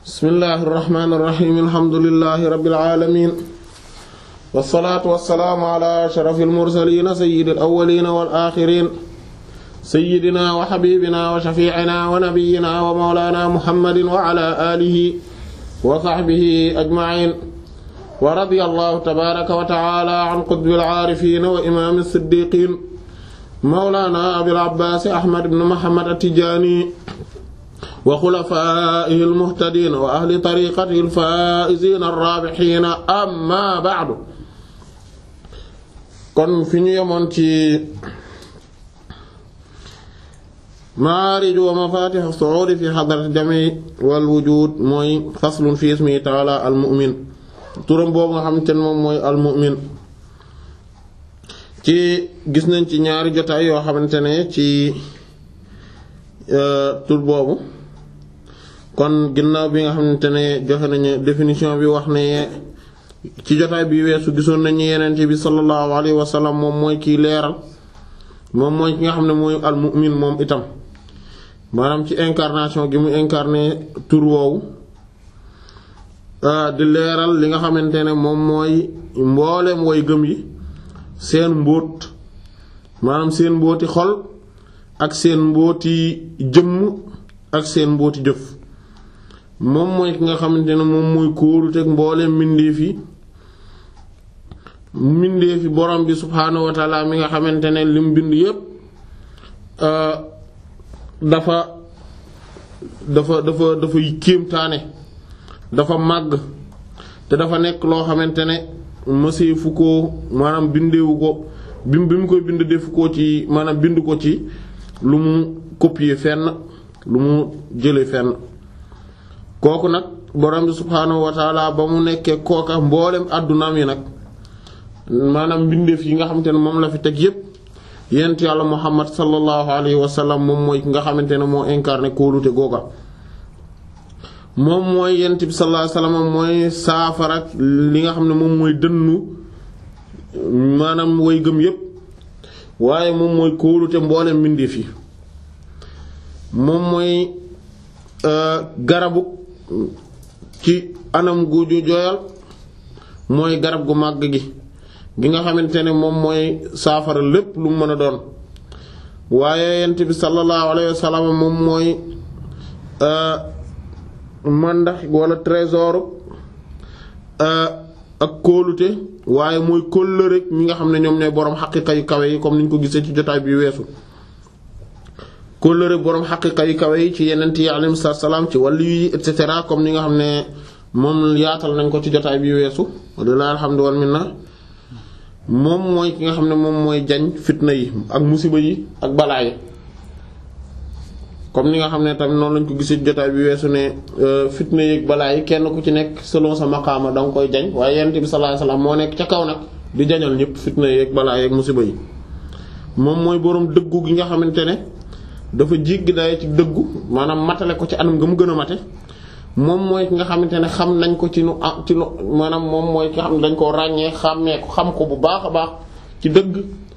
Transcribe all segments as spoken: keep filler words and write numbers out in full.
bismillahi irrahmani irrahim alhamdulillahi rabbil alamin wassalaatu wassalaamu ala ashrafil mursaliin sayyidil awwaliin wal aaxiriin sayyidina wa habibina wa shafiicina wa nabiyyina wa mawlaana muhammadin wa ala aalihi wa sahbihi ajmaciin wa radiyallahu tabaaraka wa ta'aala an qutbil aarifiin wa imaami siddiqiin mawlaana abil abbaas ahmad ibn muhammad at-tijaani wa xulafaa'ihi al-muhtadiin wa ahli tariiqatihi al-faa'iziina ar-raabihiin amma ba'du. kon fi ñu yemoon ci maarij wa mafaatih as-su'uud fi hadrat jamii wal wujuud mooy faslun fi ismihi ta'aala al-mu'min turam boobu nga xamante ne moom mooy al-mu'min ci gis nañ ci ñaari jotaay yoo xamante ne ci tur boobu. kon ginnaaw bi nga xamante ne joxe nañu définition bi wax ne ci jotaay bi weesu gisoon nañu yenente bi sallallahu alayhi wa sallam moom mooy kiy leeral moom mooy ki nga xam ne mooy al-mu'min moom itam maanaam ci incarnation gi mu incarné tur woowu di leeral li nga xamante ne moom mooy mbooleem way gëm yi seen mbóot maanaam seen mbóoti xol ak seen mbóoti jëmm ak seen mbóoti jëf moom mooy ki nga xamante ne moom mooy kóoluteg mbooleem mbindeef yi mbindeef yi borom bi subhaanahu wa taala mi nga xamante ne lim bind yépp dafa dafa dafa dafa kéemtaane dafa màgg te dafa nekk loo xamante ne mëseefu ko maanaam bindeewu ko bi bi mu koy bind defu ko ci maanaam bind ko ci lu mu copier fenn lu mu jële fenn kooku nag borom bi subhaanahu wa taala ba mu nekkee kooka mboolem àddunaam yi nag maanaam mbindeef yi nga xamante ne moom la fi teg yépp yent yàlla muhammad sallallahu alayhi wa sallam moom mooy ki nga xamante ne moo incarné kóolute googa moom mooy yent bi sallallahu alayhi wa sallam mooy saafara li nga xam ne moom mooy dënnu maanaam way gëm yépp waaye moom mooy kóolute mboolem mbindeef yi moom mooy garabu ci anam gu ju joyal mooy garab gu màgg gi gi nga xamante ne moom mooy saafara lépp lu mu mën a doon waaye yent bi sallallahu alayhi wa sallam moom mooy mandax wala trésor ak kóolute waaye mooy kóllëre mi nga xam ne ñoom ñooy boroom xaqiiqa yu kawe yi comme niñ ko gisee ci jotaay bi weesu kóllëre boroom xaqiiqa yu kawe yi ci yenent yi alayhi salaam ci wàllu yi et cetera comme ni nga xam ne moom yaatal nañ ko ci jotaay bi weesu wallaahi alhamdu wal minna moom mooy ki nga xam ne moom mooy jañ fitna yi ak musiba yi ak balaa yi comme ni nga xam ne tamit noonu lañ ko gisee ci jotaay bi weesu ne fitna yi ak balaa yi kenn ku ci nekk selon sa maqaama danga koy jañ waaye yenent bi sallallahu alayhi wasallam moo nekk ca kaw nag di jañal ñëpp fitna yi ak balaa yi ak musiba yi moom mooy boroom dëggu gi nga xamante ne dafa jéggi daay ci dëggu maanaam matale ko ci anam nga mu gën a mate moom mooy ki nga xamante ne xam nañ ko ci nu ah ci nu maanaam moom mooy ki nga xam ne dañ koo ràññee xàmmee ko xam ko bu baax a baax ci dëgg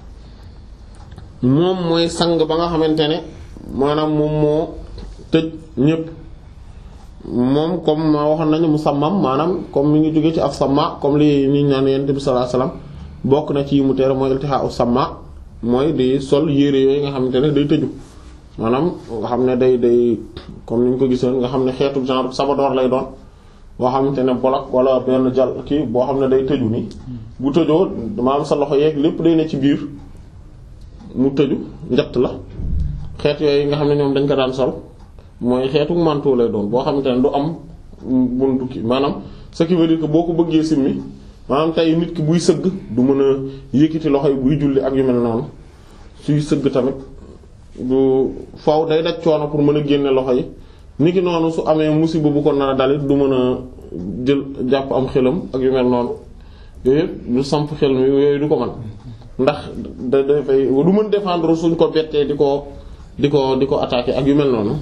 moom mooy sang ba nga xamante ne maanaam moom moo tëj ñépp moom comme ma waxoon nañu musammam maanaam comme mi ngi jóge ci af sama comme li ñu naan Yonent bi sallallahu alayhi wasallam bokk na ci mu tere mooy iltihaa u sama mooy di sol yére yooyu nga xamante ne day tëju maanaam nga xam ne day day comme ni ñu ko gisoon nga xam ne xeetu genre sabadoor lay doon boo xamante ne bolok wala benn jal kii boo xam ne day tëju nii bu tëjoo maanaam sa loxo yeeg lépp day ne ci biir mu tëju njett la xeet yooyu nga xam ne ñoom dañ ko daan sol mooy xeetu manteau lay doon boo xamante ne du am buntu kii maanaam ce qui veut dire que boo ko bëggee simmi maanaam tey nit ki buy sëgg du mën a yëkkati loxo yi buy julli ak yu mel noonu suy sëgg tamit du faw day daj coono pour mën a génne loxo yi niki noonu su amee musiba bu ko nar a dalit du mën a jël jàpp am xelam ak yu mel noonu yooyu du samp xel mi yooyu du ko mën ndax da dafay du mën défendre suñ ko bettee di ko di ko di ko attaquer ak yu mel noonu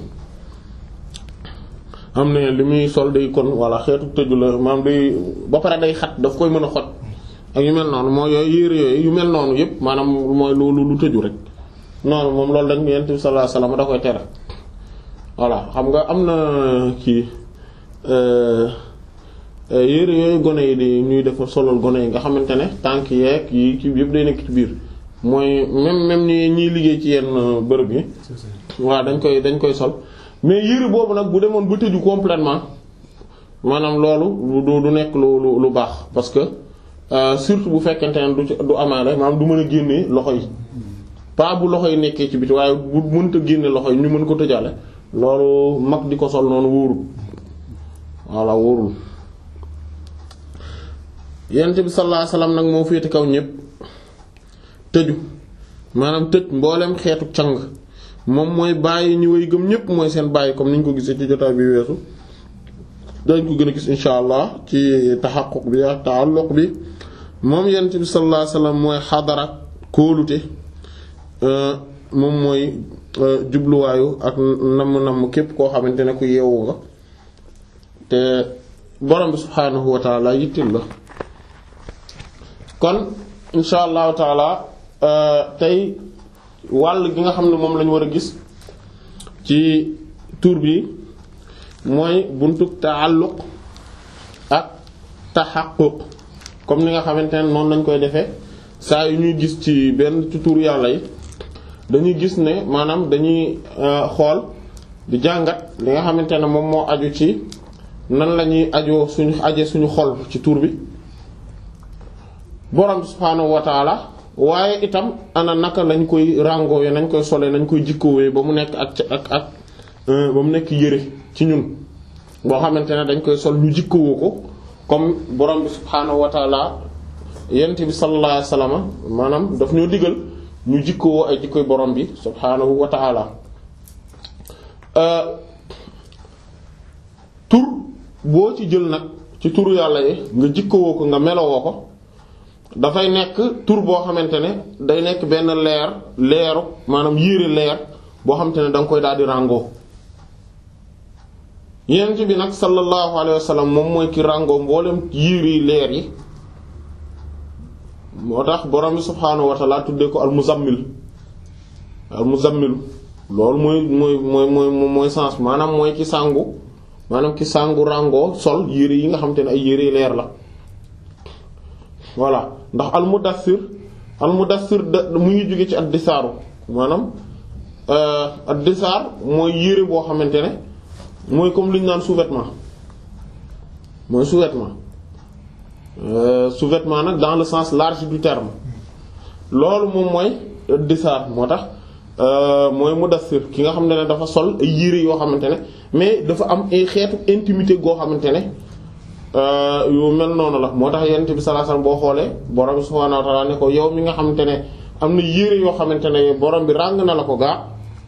am na li muy sol day kon walla xeetu tëju la maanaam day ba pare day xat daf koy mën a xoj ak yu mel noonu mooy yooyu yére yooyu yu mel noonu yépp maanaam mooy loolu lu tëju rek noonu moom loolu dañ Yonent bi sallallahu alayhi wasallam da koy tere voilà xam nga am na kii yére yooyu gone yi di ñuy def solal gone yi nga xamante ne tànk yeeg yi ci yëpp day nekk ci biir mooy même même ñi ñiy liggéey ci yenn bërëb yi waaw dañ koy dañ koy sol mais yére boobu nag bu demoon ba tëju complètement maanaam loolu du du nekk lu lu lu baax parce que surtout bu fekkente ne du du amaale maanaam du mën a génnee loxo yi pas bu loxo yi nekkee ci biti waaye bu mënta génne loxo yi ñu mën ko tëjale loolu mag di ko sol noonu wóorul walla wóorul yonent bi sallallahu alayhi wasallam nag moo féete kaw ñépp tëju maanaam tëj mboolem xeetu càng moom mooy bàyyi ñu way gëm ñépp mooy seen bàyyi comme niñ ko gisee ci jotaay bi weesu dañ ko gën a gis insha allah ci taxaquq bi ak taalluq bi moom yonent bi sallallahu alayhi wasallam mooy xadara kóolute moom mooy jubluwaayu ak namm-namm képp koo xamante ne ku yeewu nga te borom bi subhaanahu wa taala yittil la kon insha allahu taala tey wàll gi nga xam ne moom lañu war a gis ci tur bi mooy buntuk taalluq ak taxaqquq comme ni nga xamante ne noonu lañ koy defee saa yu ñuy gis ci benn ci tur yàlla yi dañuy gis ne maanaam dañuy xool di jàngat li nga xamante ne moom moo aju ci nan la ñuy ajoo suñu aje suñu xol ci tur bi borom subhaanahu wa taala waaye itam ana naka lañ koy ràngoowe nañ koy solee nañ koy jikkoowee ba mu nekk ak ak ak ba mu nekk yëre ci ñun boo xamante ne dañ koy sol ñu jikkowoo ko comme borom bi subhaanahu wa taala yent bi sallallahu alayhi wasallam maanaam daf ñoo digal ñu jikkowoo ay jikkoy borom bi subhaanahu wa taala tur boo ci jël nag ci turu yàlla yi nga jikkowoo ko nga melowoo ko dafay nekk tur boo xamante ne day nekk benn leer leeru maanaam yére leer boo xamante ne da nga koy daal di ràngoo yent bi nag sallallahu alayhi wa sallam moom mooy ki ràngoo mboolem yére leer yi moo tax borom bi subhaanahu wa ta'ala tuddee ko al muzammil al muzammil loolu mooy mooy mooy mooy mooy sens maanaam mooy ki sàngu maanaam ki sàngu ràngoo sol yére yi nga xamante ne ay yére leer la voilà ndax al mudassir al mudassir da mu ngi jóge ci ad disaaru maanaam ad disaar mooy yére boo xamante ne mooy comme li ñu naan sous-vêtement mooy sous-vêtement sous-vêtement nag dans le sens large du terme loolu moom mooy disaar moo tax mooy mudassir ki nga xam ne dafa sol ay yére yoo xamante ne mais dafa am ay xeetu intimité goo xamante ne yu mel noonu la moo tax yonent bi sallallahu alayhi wasallam boo xoolee borom subhaanahu wa ta'ala ne ko yow mi nga xamante ne am na yére yoo xamante ne borom bi ràng na la ko gaa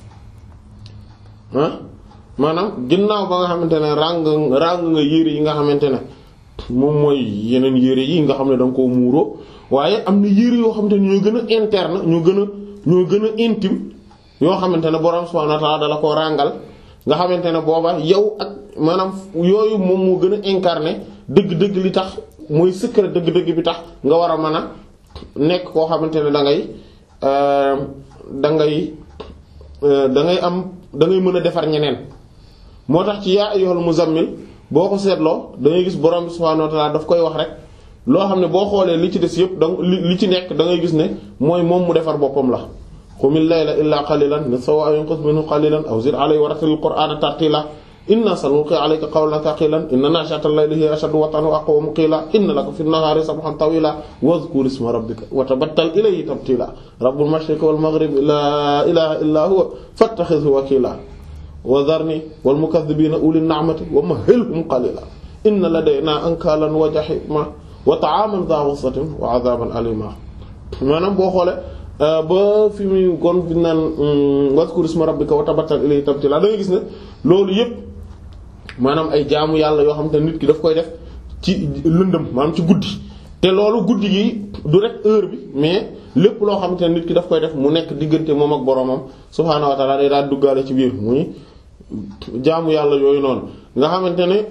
ah maanaam ginnaaw ba nga xamante ne ràng ràng nga yére yi nga xamante ne moom mooy yeneen yére yi nga xam ne da nga koo muuroo waaye am na yére yoo xamante ne ñoo gën a interne ñoo gën a ñoo gën a intime yoo xamante ne borom subhaanahu wa ta'ala dala koo ràngal nga xamante ne booba yow ak maanaam yooyu moom moo gën a incarné dëgg-dëgg li tax mooy secret dëgg-dëgg bi tax nga war a mën a nekk koo xamante ne da ngay da ngay da ngay am da ngay mën a defar ñeneen moo tax ci yaa ayyuhal muzammil boo ko seetloo da ngay gis borom bi subhaanahu wa ta'ala daf koy wax rek loo xam ne boo xoolee li ci des yëpp da li ci nekk da ngay gis ne mooy moom mu defar boppam la qumil layla illaa qalilan nisfahu aw inqus minhu qalilan aw zid alayhi wa rattilil qur'ana tartila inna sanulqi alayka qawlan thaqilan inna nashi'atal layli hiya ashaddu wat'an wa aqwamu qila inna laka fin nahari sabhan tawila wadhkur isma rabbika wa tabattal ilayhi tabtila rabbul mashriqi wal maghribi la ilaha illa huwa fattakhidhu wakila wa dharni wal mukaththibina ulin ni'mati wa mahhilhum qalila inna ladayna ankalan wa jahima wa ta'aman dha ghussatin wa 'adhaban alima maanaam boo xoolee ba fi muy gon bi naan wadhkur isma rabbika wa tabattal ilayhi tabtila da ngay gis ne loolu yépp maanaam ay jaamu yàlla yoo xam te nit ki daf koy def ci lëndëm maanaam ci guddi te loolu guddi gi du rek heure bi mais lépp loo xam te nit ki daf koy def mu nekk diggante moom ak boromam subhaanahu wa ta'ala day daal duggaale ci biir muy jaamu yàlla yooyu noonu nga xamante ne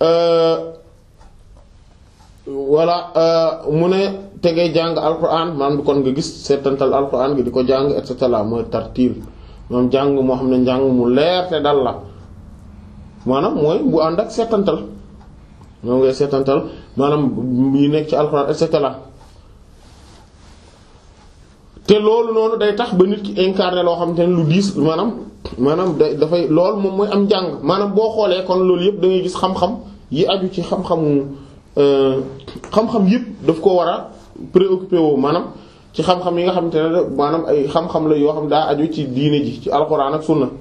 walla mu ne te ngay jàng alquran maanaam kon nga gis seetantal alquran gi di ko jàng et cetera mooy tartiil moom jàng moo xam ne njàng mu leer te dal la maanaam mooy bu ànd ak seetantal moom ngay seetantal maanaam yi nekk ci alxuraan et cetera te loolu noonu day tax ba nit ki incarné loo xamante ne lu diis maanaam maanaam day dafay loolu moom mooy am njàng maanaam boo xoolee kon loolu yëpp da ngay gis xam-xam yi aju ci xam-xamu xam-xam yëpp daf ko war a préoccupé woo maanaam ci xam-xam yi nga xamante ne maanaam ay xam-xam la yoo xam daa aju ci diine ji ci alxuraan ak sunna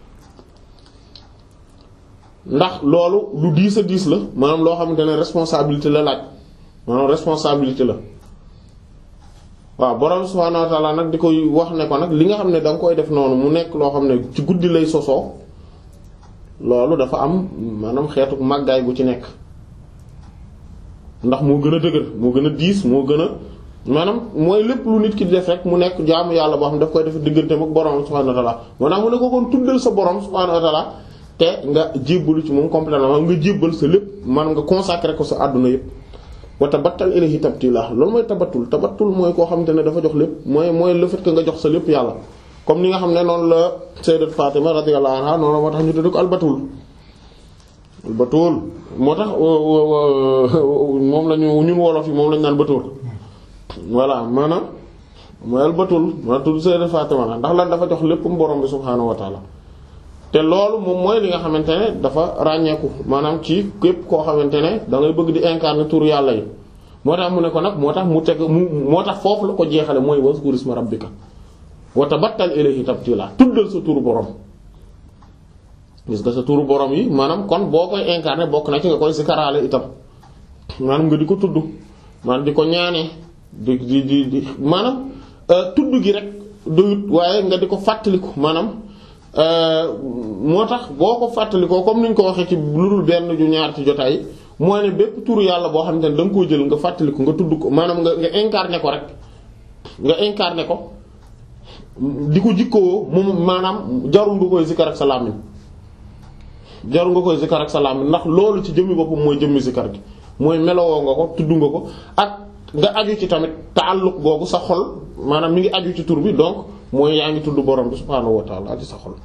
ndax loolu lu diis a diis la maanaam loo xamante ne responsabilité la laaj maanaam responsabilité la waaw borom subhaanahu wa ta'ala nag di koy wax ne ko nag li nga xam ne da nga koy def noonu mu nekk loo xam ne ci guddi lay sosoo loolu dafa am maanaam xeetu màggaay bu ci nekk ndax moo gën a dëgër moo gën a diis moo gën a maanaam mooy lépp lu nit ki di def rek mu nekk jaamu yàlla boo xam ne daf koy def digganteem ak borom subhaanahu wa ta'ala maanaam mu ne ko kon tuddal sa borom subhaanahu wa ta'ala te nga jébbalu ci moom complètement nga jébbal sa lépp man nga consacrer ko sa àdduna yépp wa tabattal ilayhi tabtila loolu mooy tabattul tabattul mooy koo xamante ne dafa jox lépp mooy mooy le fait que nga jox sa lépp yàlla comme ni nga xam ne noonu la sayyidat Fatima radiyallahu anha noonu moo tax ñu tudde ko albatul albatul moo tax moom lañu ñun wolof yi moom lañu naan batul voilà maanaam mooy albatul ma tudd sayyidat Fatima ndax lan dafa jox lépp borom bi subhaanahu wa ta'ala te loolu moom mooy li nga xamante ne dafa ràññeeku maanaam ci képp koo xamante ne da ngay bëgg di incarner tur yàlla yi moo tax mu ne ko nag moo tax mu teg mu moo tax foofu la ko jeexale mooy wazkur isma rabbika wa tabattal ilayhi tabtila tuddal sa turu borom gis nga sa turu borom yi maanaam kon boo koy incarner bokk na ci nga koy zikaraale itam maanaam nga di ko tudd maanaam di ko ñaanee di di di di maanaam tudd gi rek doyut waaye nga di ko fàttaliku maanaam moo tax boo ko fàttalikoo comme ni ñu ko waxee ci lu dul benn ju ñaar ci jotaay mooy ne bépp turu yàlla boo xamante ne da nga koo jël nga fàttaliku nga tudd ko maanaam nga nga incarné ko rek nga incarné ko di ko jikkoo moom maanaam jarul nga koy zikar ak sa làmmiñ jarul nga koy zikar ak sa làmmiñ ndax loolu ci jëmmi boppam mooy jëmmi zikar gi mooy melowoo nga ko tudd nga ko ak nga aju ci tamit taalluq googu sa xol maanaam mi ngi aju ci tur bi donc mooy yaa ngi tudd borom bi subhaanahu wa ta'ala ci sa xol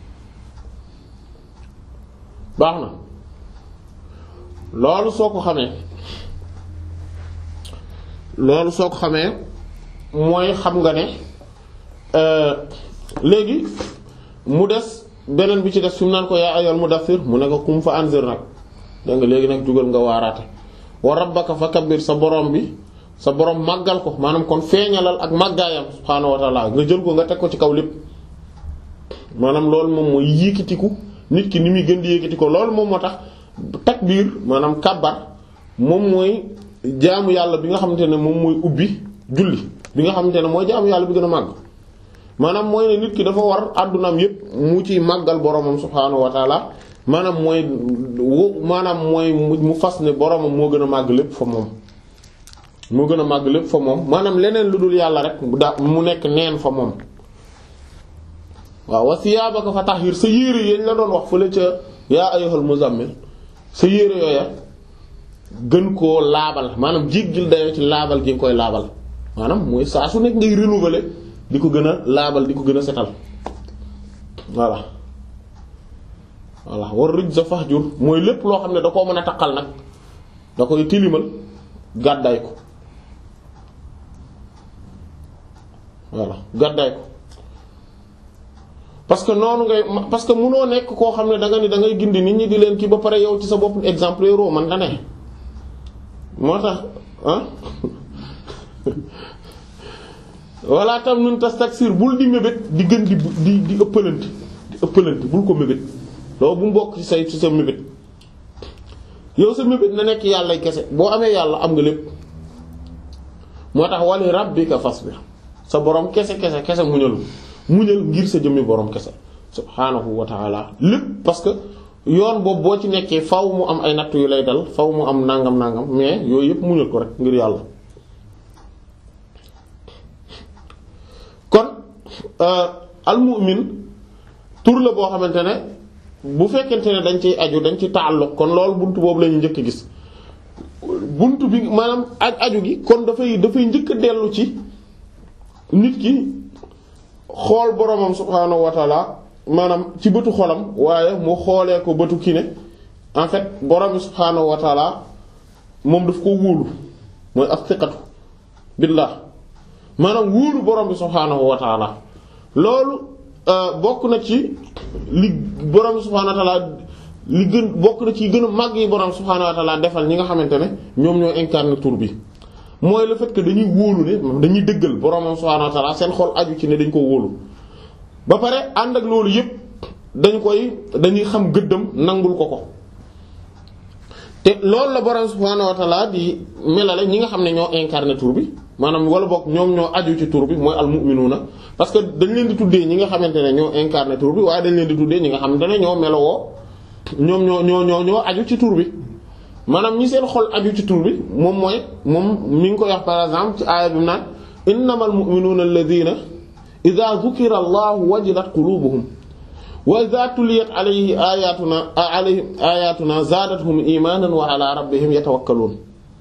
baax na loolu soo ko xamee loolu soo ko xamee mooy xam nga ne léegi mu des beneen bi ci des fi mu naan ko yaa ayyuhal mudaththir mu ne ko kum fa anzir nag dégg nga léegi nag jugal nga waaraate wa rabbaka fakabbir sa borom bi sa borom màggal ko maanaam kon feeñalal ak màggaayam subhaanahu wa ta'ala nga jël ko nga teg ko ci kaw lépp maanaam loolu moom mooy yékkatiku nit ki ni muy gën di yékkati ko loolu moom moo tax takbiir maanaam kàbbar moom mooy jaamu yàlla bi nga xamante ne moom mooy ubbi julli bi nga xamante ne mooy jaamu yàlla bi gën a màgg maanaam mooy ne nit ki dafa war àddunaam yépp mu ciy màggal boromam subhaanahu wa ta'ala maanaam mooy maanaam mooy mu fas ne boromam moo gën a màgg lépp fa moom moo gën a màgg lépp fa moom maanaam leneen lu dul yàlla rek da mu nekk neen fa moom waaw wa siyaabaka fa tahhir sa yére yéen la doon wax fële ca yaa ayyuhal muzammil sa yére yooya gën koo laabal maanaam jéggil dayoo ci laabal gi nga koy laabal maanaam mooy saa su nekk ngay renouveler di ko gën a laabal di ko gën a setal voilà voilà war rëj sa fahjur mooy lépp loo xam ne da koo mën a taqal nag da koy tilimal gàddaay ko voilà gàddaay ko parce que noonu ngay parce que munoo nekk koo xam ne da nga ni da ngay gindi nit ñi di leen kii ba pare yow ci sa bopp exemplaire ro man da ne moo tax ah walla tam nun tas taksir bul di mébét di gën di di di ëppalante di ëppalante bul ko mébét loolu bu mu bokk ci say ci sa mébét yow sa mébét na nekk yàlla kese boo amee yàlla am nga lépp moo tax wali rabbika fasbir sa borom kese kese kese muñal muñal ngir sa jëmmi borom kese subhaanahu wa ta'ala lépp parce que yoon boobu boo ci nekkee faw mu am ay natt yu lay dal faw mu am nangam nangam mais yooyu yëpp muñal ko rek ngir yàlla kon al mu'min tur la boo xamante ne bu fekkente ne dañ ciy aju dañ ci taalluq kon loolu buntu boobu la ñu njëkk gis buntu bi maanaam aj aju gi kon dafay dafay njëkk a dellu ci nit ki xool boromam subhaanahu wa ta'ala maanaam ci bëtu xolam waaye mu xoolee ko bëtu kii ne en fait borom bi subhaanahu wa taala moom daf ko wóolu mooy as-siqatu billah maanaam wóolu borom bi subhaanahu wa taala loolu bokk na ci li borom bi subhaanahu wa taala li gën bokk na ci gën a màgg yi borom subhaanahu wa taala defal ñi nga xamante ne ñoom ñoo incarné tur bi mooy le fait que dañuy wóolu ne dañuy dëggal borom subhaanahu wa taala seen xol aju ci ne dañ ko wóolu ba pare ànd ak loolu yépp dañ koy dañuy xam gëddam nangul ko ko te loolu la borom subhaanahu wa taala di melale ñi nga xam ne ñoo incarné tur bi maanaam wala bokk ñoom ñoo aju ci tur bi mooy almu'minuuna parce que dañ leen di tuddee ñi nga xamante ne ñoo incarné tur bi waaye dañ leen di tuddee ñi nga xamante ne ñoo melowoo ñoom ñoo ñoo ñoo ñoo aju ci tur bi maanaam ñi seen xol aju ci tur bi moom mooy moom mi ngi koy wax par exemple ci aaya bi mu naan innamal mu'minuuna alladhiina idhaa dhukira allahu wajilat qulubuhum wa idhaa tuliyat alayhi ayatuna alayhim ayatuna zaadathum imanan wa ala rabbihim yatawakkaluun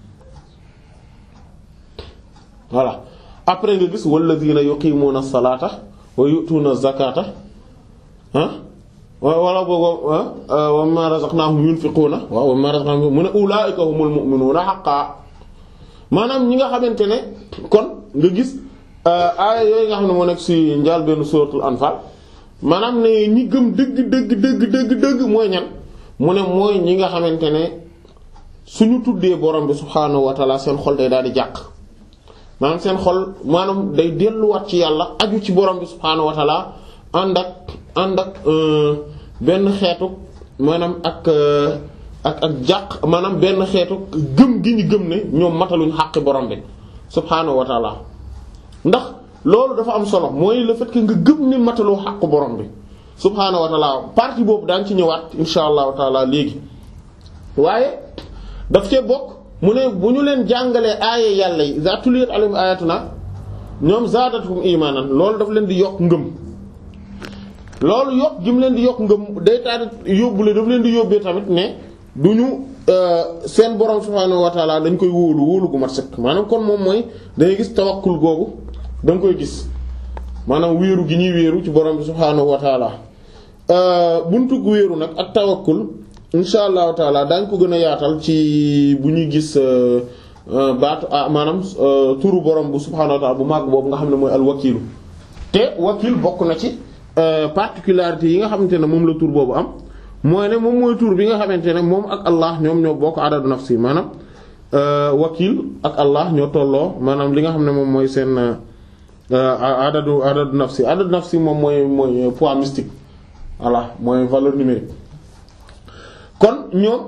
voilà après nga gis walladhiina yuqiimuuna as-salaata wa yu'tuuna az-zakaata ah wala boobu wa mimmaa razaqnaahum yunfiquuna waaw wa mimmaa razaqnaahum mu ne ulaa'ika humul mu'minuuna haqqan maanaam ñi nga xamante ne kon nga gis aaya yooyu nga xam ne moo nekk ci njaal benn suuratul Anfaal maanaam ne ñi gëm dëgg dëgg dëgg dëgg dëgg mooy ñan mu ne mooy ñi nga xamante ne suñu tuddee borom bi subhaanahu wa ta'aala seen xol day daal di jàq maanaam seen xol maanaam day delluwaat ci yàlla aju ci borom bi subhaanahu wa ta'aala ànd ak ànd ak benn xeetu maanaam ak ak ak jàq maanaam benn xeetu gëm gi ñu gëm ne ñoom mataluñ xàqi borom bi subhaanahu wa ta'ala ndax loolu dafa am solo mooy le fait que nga gëm ne mataloo xàqu borom bi subhaanahu wa ta'ala partie boobu daan ci ñëwaat insha allahu taala léegi waaye daf cee bokk mu ne bu ñu leen jàngalee aaya yàlla yi za tuliyat alayhim ayatuna ñoom zaadathum imaanan loolu daf leen di yokk ngëm loolu yokk gi mu leen di yokk ngëm day taal yóbbule daf leen di yóbbee tamit ne du ñu seen borom subhaanahu wa taala dañ koy wóolu wóolu gu mat sëkk maanaam kon moom mooy dangay gis tawakkul googu da nga koy gis maanaam wéeru gi ñuy wéeru ci borom bi subhaanahu wa taala buntu gu wéeru nag ak tawakkul insha allahu taala daañ ko gën a yaatal ci bu ñuy gis baatu ah maanaam turu borom bu subhaanahu wa taala bu màgg boobu nga xam ne mooy al wakiilu te wakiil bokk na ci particularité yi nga xamante ne moom la tur boobu am mooy ne moom mooy tur bi nga xamante ne moom ak Allah ñoom ñoo bokk adadu nafsi maanaam wakil ak Allah ñoo tolloo maanaam li nga xam ne moom mooy seen adadu adadu nafsi adadu nafsi moom mooy mooy poids mystique voilà mooy valeur numérique kon ñoom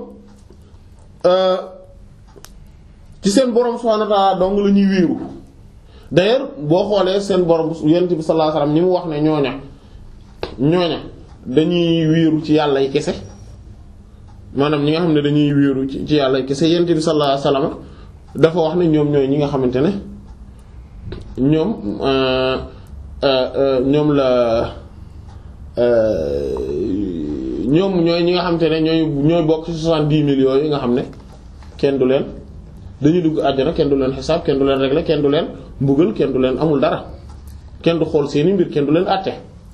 ci seen borom subhanahu wa ta'ala dong la ñuy wéeru d'ailleurs boo xoolee seen borom yonent bi sallallahu alayhi wasallam ñi mu wax ne ñooña ñooña dañuy wéeru ci yàlla yi kese maanaam ñi nga xam ne dañuy wéeru ci ci yàlla yi kese yonent bi sallallahu alayhi wasallam dafa wax ne ñoom ñooy ñi nga xamante ne ñoom ñoom la ñoom ñooy ñi nga xamante ne ñooy ñooy bokk ci soixante-dix mille yooyu nga xam ne kenn du leen dañuy dugg àjjana kenn du leen xisaab kenn du leen régler kenn du leen mbugal kenn du leen amul dara kenn du xool seeni mbir kenn du leen àtte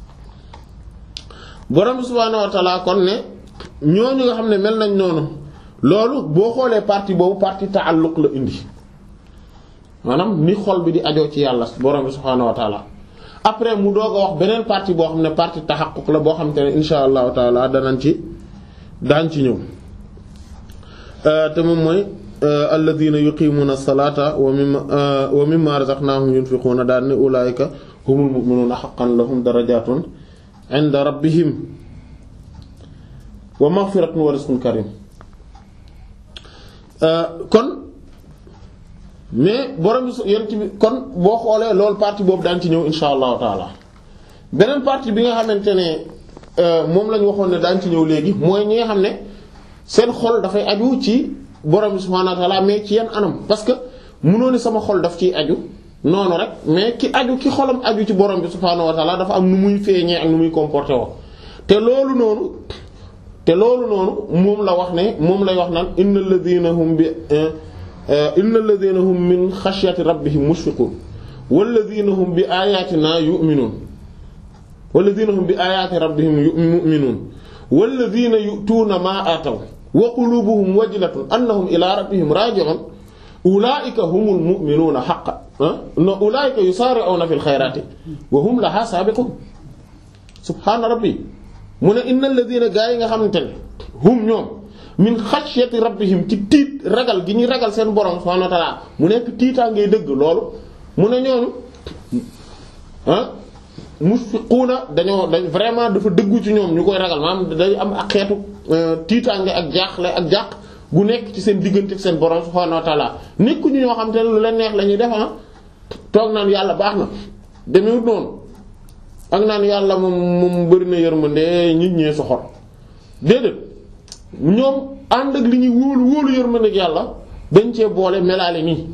borom subhaanahu wa ta'ala kon ne ñooñu nga xam ne mel nañ noonu loolu boo xoolee partie boobu partie ta'alluq la indi maanaam ni xol bi di ajoo ci yàlla borom subhaanahu wa ta'ala après mu doog a wax beneen partie boo xam ne partie tahaqquq la boo xam te ne insha allahu taala danañ ci daañ ci ñëw te moom mooy alladhina yuqimuna as-salata wa mimma wa mimma razaqnahum yunfiquna daan ne ulaika humul mu'minuna haqqan lahum darajatun 'inda rabbihim wa maghfiratun wa rizqun karim kon mais borom yent bi kon boo xoolee loolu partie boobu daan ci ñëw insha allahu taala beneen partie bi nga xamante ne moom lañu waxoon ne daan ci ñëw léegi mooy ñi nga xam ne seen xol dafay aju ci borom subhanahu wa ta'ala mais ci yan anam parce que mënoo ne sama xol daf ciy aju noonu rek mais ki aju ki xolam aju ci borom bi subhanahu wa ta'ala dafa am nu muy feeñee ak nu muy comporté woo te loolu noonu te loolu noonu moom la wax ne moom lay wax naan innal ladhina hum bi innal ladhina hum min khashyati rabbihim mushfiqun wal ladhina hum bi ayatina yu'minun walladhina hum bi ayati rabbihim yu'minun walladhina yu'tuna ma ataw wa qulubuhum wajilatun annahum ila rabbihim raji'un ulaika humul mu'minuna haqqan no ulaika yusari'una fil khayrati wa hum laha sabiqun subhana rabbi mu ne innal ladhina gaa yi nga xamante ne hum ñoom min xashyati rabbihim ci tiit ragal gi ñuy ragal seen borom subhanahu wa ta'ala mu nekk tiitaa ngay dëgg loolu mu ne ñooñu ah musfiquuna dañoo dañ vraiment dafa dëggu ci ñoom ñu koy ragal maanaam day am ak xeetu tiitaange ak jaaxle ak jàq gu nekk ci seen diggante ak seen borom subhanahu wa ta'ala nekkuñu ñoo xam te ne lu leen neex la ñuy def toog naan yàlla baax na demewut noonu ak naan yàlla moom moom bari na yërmande nit ñee soxor déedéet ñoom ànd ak li ñuy wóolu wóolu yërmande ak yàlla dañ cee boole melaale nii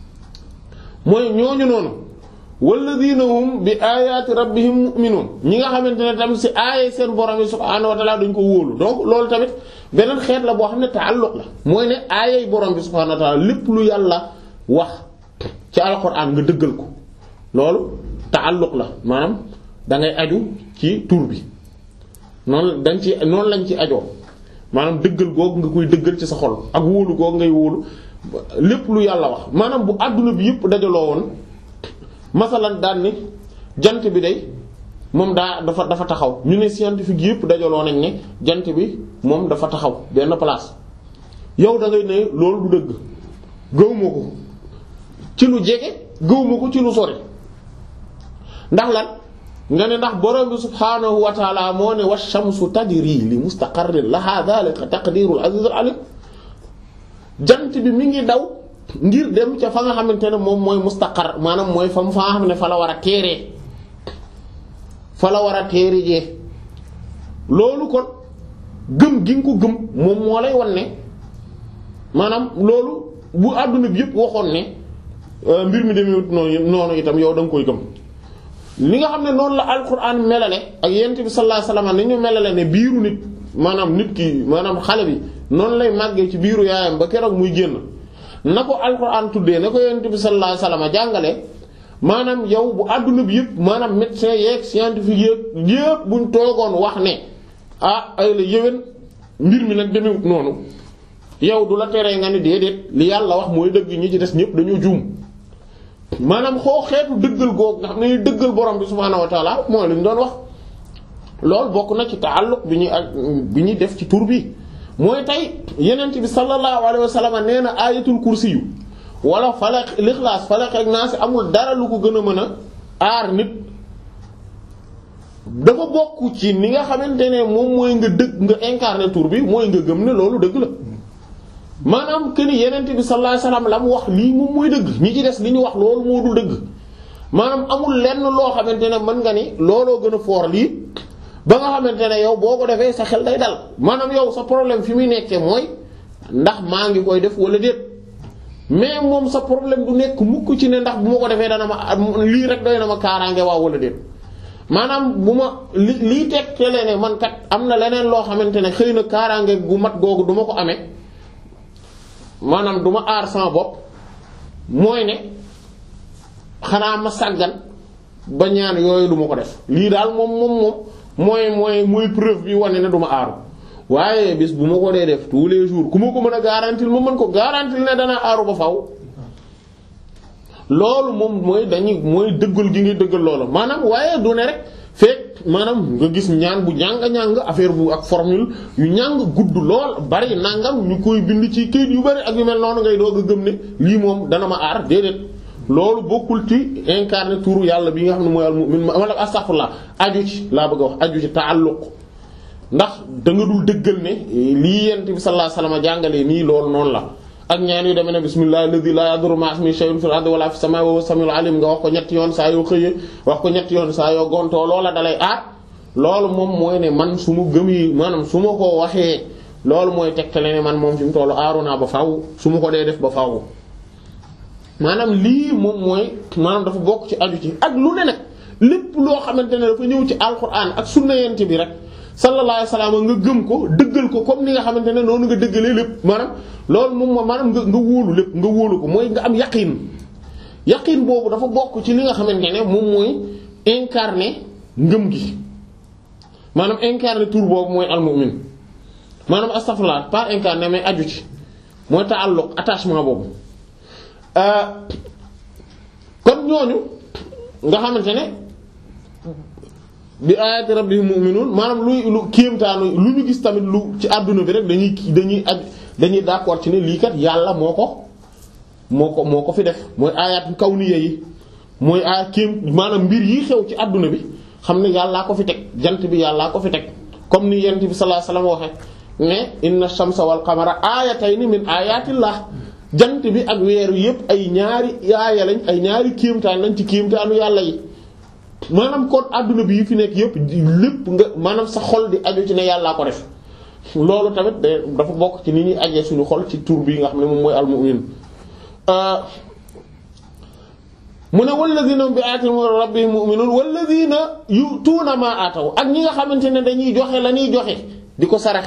mooy ñooñu noonu walladhina hum bi ayati rabbihim mu'minun ñi nga xamante ne tam ci aaya seen borom yi subhaanahu wa ta'ala dañ ko wóolu donc loolu tamit beneen xeet la boo xam ne ta'alluq la mooy ne aayay borom bi subhaanahu wa ta'ala lépp lu yàlla wax ci alquran nga dëggal ko loolu ta'alluq la maanaam da ngay aju ci tur bi noonu dañ ci noonu lañ ci ajoo maanaam dëggal googu nga koy dëggal ci sa xol ak wóolu googu ngay wóolu lépp lu yàlla wax maanaam bu àdduna bi yëpp dajaloo woon masalan daan ni jant bi day moom daa dafa dafa taxaw ñu ne scientifique yëpp dajaloo nañ ne jant bi moom dafa taxaw benn place yow da ngay ne loolu du dëgg gëwuma ko ci lu jege gëwuma ko ci lu sori ndax lan nga ne ndax borom bi subhaanahu wa ta'ala moo ne wash-shamsu tajri li mustaqarrin laha dhalika taqdirul azizul alim jant bi mi ngi daw ngir dem ca fa nga xamante ne moom mooy mustaqar maanaam mooy fa fa nga xam ne fa la war a teeree fa la war a teere jee loolu kon gëm gi nga ko gëm moom moo lay wan ne maanaam loolu bu àdduna bi yëpp waxoon ne mbir mi demee noonu noonu itam yow da nga koy gëm li nga xam ne noonu la alquran melale ak yent bi sallallahu alayhi wasallam ni ñu melale ne biiru nit maanaam nit ki maanaam xale bi noonu lay màggee ci biiru yaayam ba keroog muy génn na ko alquran tuddee na ko yent bi sallallahu alayhi wasallam jàngale maanaam yow bu àdduna bi yëpp maanaam médecin yeeg scientifique yeeg yëpp buñ toogoon wax ne ah ay la yéwén mbir mi nag demewut noonu yow du la teree nga ni déedéet li yàlla wax mooy dëgg ñi ci des ñëpp dañoo juum maanaam xoo xeetu dëggal googu nga xam ne dëggal borom bi subhaanahu wa ta'ala mooy li ñu doon wax loolu bokk na ci ta'alluq bi ñuy ak bi ñuy def ci tur bi mooy tey yenent bi sallallahu alayhi wa sallam nee na ayatul kursi yu wala falaq lixlaas falaq ak naas amul dara lu ko gën a mën a aar nit dafa bokk ci ni nga xamante ne moom mooy nga dëgg nga incarner tur bi mooy nga gëm ne loolu dëgg la maanaam que ni yenent bi sallallahu alayhi wasallam la mu wax lii moom mooy dëgg ñi ci des li ñu wax loolu moo dul dëgg maanaam amul lenn loo xamante ne mën nga ni looloo gën a foor lii ba nga xamante ne yow boo ko defee sa xel day dal maanaam yow sa problème fi muy nekkee mooy ndax maa ngi koy def wala déet mais moom sa problème du nekk mukk ci ne ndax bu ma ko defee dana ma lii rek doy na ma kaaraange waaw wala déet maanaam bu ma li lii teg te ne man kat am na leneen loo xamante ne xëy na kaaraange gu mat googu du ma ko amee maanaam du ma aar sama bopp mooy ne xanaa ma sàggan ba ñaan yooyu du ma ko def lii daal moom moom moom mooy mooy mooy preuve bi wane ne du ma aaru waaye bis bu ma ko dee def tous les jours ku ma ko mën a garantir ma mën ko garantir ne dana aaru ba faw loolu moom mooy dañuy mooy dëggal gi ngay dëggal loolu maanaam waaye du ne rek fekk maanaam nga gis ñaan bu ñàng-ñàng affaire bu ak formule yu ñàng gudd lool bari nangam ñu koy bind ci kayit yu bari ak yu mel noonu ngay doog a gëm ne lii moom dana ma aar déedéet loolu bokkul ci incarné turu yàlla bi nga xam ne mooy al mu'min wala astaghfirullah aju ci laa bëgg a wax aju ci ta'alluq ndax da nga dul dëggal ne lii yent bi sallallahu alayhi wasallam jàngalee nii loolu noonu la ak ñaan yu demee ne bismillahi alladhi la yadurru ma'a ismihi shay'un fil ardi wala fis samaa'i wa huwa as-sami'ul 'alim nga wax ko ñetti yoon saa yoo xëyee wax ko ñetti yoon saa yoo gontoo loola dalay aar loolu moom mooy ne man su ma gëm yi maanaam su ma ko waxee loolu mooy tegtale ne man moom fi mu tollu aaru naa ba faaw su ma ko dee def ba faaw maanaam lii moom mooy maanaam dafa bokk ci aju ci ak lu ne nag lépp loo xamante ne dafa ñëw ci alquran ak sunna yent bi rek sallallahu alayhi wasallam nga gëm ko dëggal ko comme ni nga xamante ne noonu nga dëggalee lépp maanaam loolu moom maanaam nga nga wóolu lépp nga wóolu ko mooy nga am yaqiin yaqiin boobu dafa bokk ci li nga xamante ne moom mooy incarner ngëm gi maanaam incarné tur boobu mooy al-mu'min maanaam astaghfirullah pas incarné mais aju ci mooy ta'alluq attachement boobu kon ñooñu nga xamante ne bi ayati rabbihim mu'minun maanaam luy lu kéemtaanu lu ñu gis tamit lu ci àdduna bi rek dañuy dañuy aj dañuy d'accord ci ne lii kat yàlla moo ko moo ko moo ko fi def mooy ayat kawniyya yi mooy ay kéem maanaam mbir yi xew ci àdduna bi xam ne yàllaa ko fi teg jant bi yàllaa ko fi teg comme ni yonent bi sallallahu alayhi wasallam waxe ne inna shamsa wal qamara ayatayni min ayatillah jant bi ak weeru yépp ay ñaari aaya lañ ay ñaari kéemtaan lañ ci kéemtaanu yàlla yi maanaam kon àdduna bi yi fi nekk yépp lépp nga maanaam sa xol di aju ci ne yàllaa ko def loolu tamit dafa bokk ci ni ñuy ajee suñu xol ci tur bi nga xam ne moom mooy al-mu'min mu ne walladhina bi ayati rabbihim mu'minun walladhina yu'tuna ma ataw ak ñi nga xamante ne dañuy joxe la ñuy joxe di ko saraxe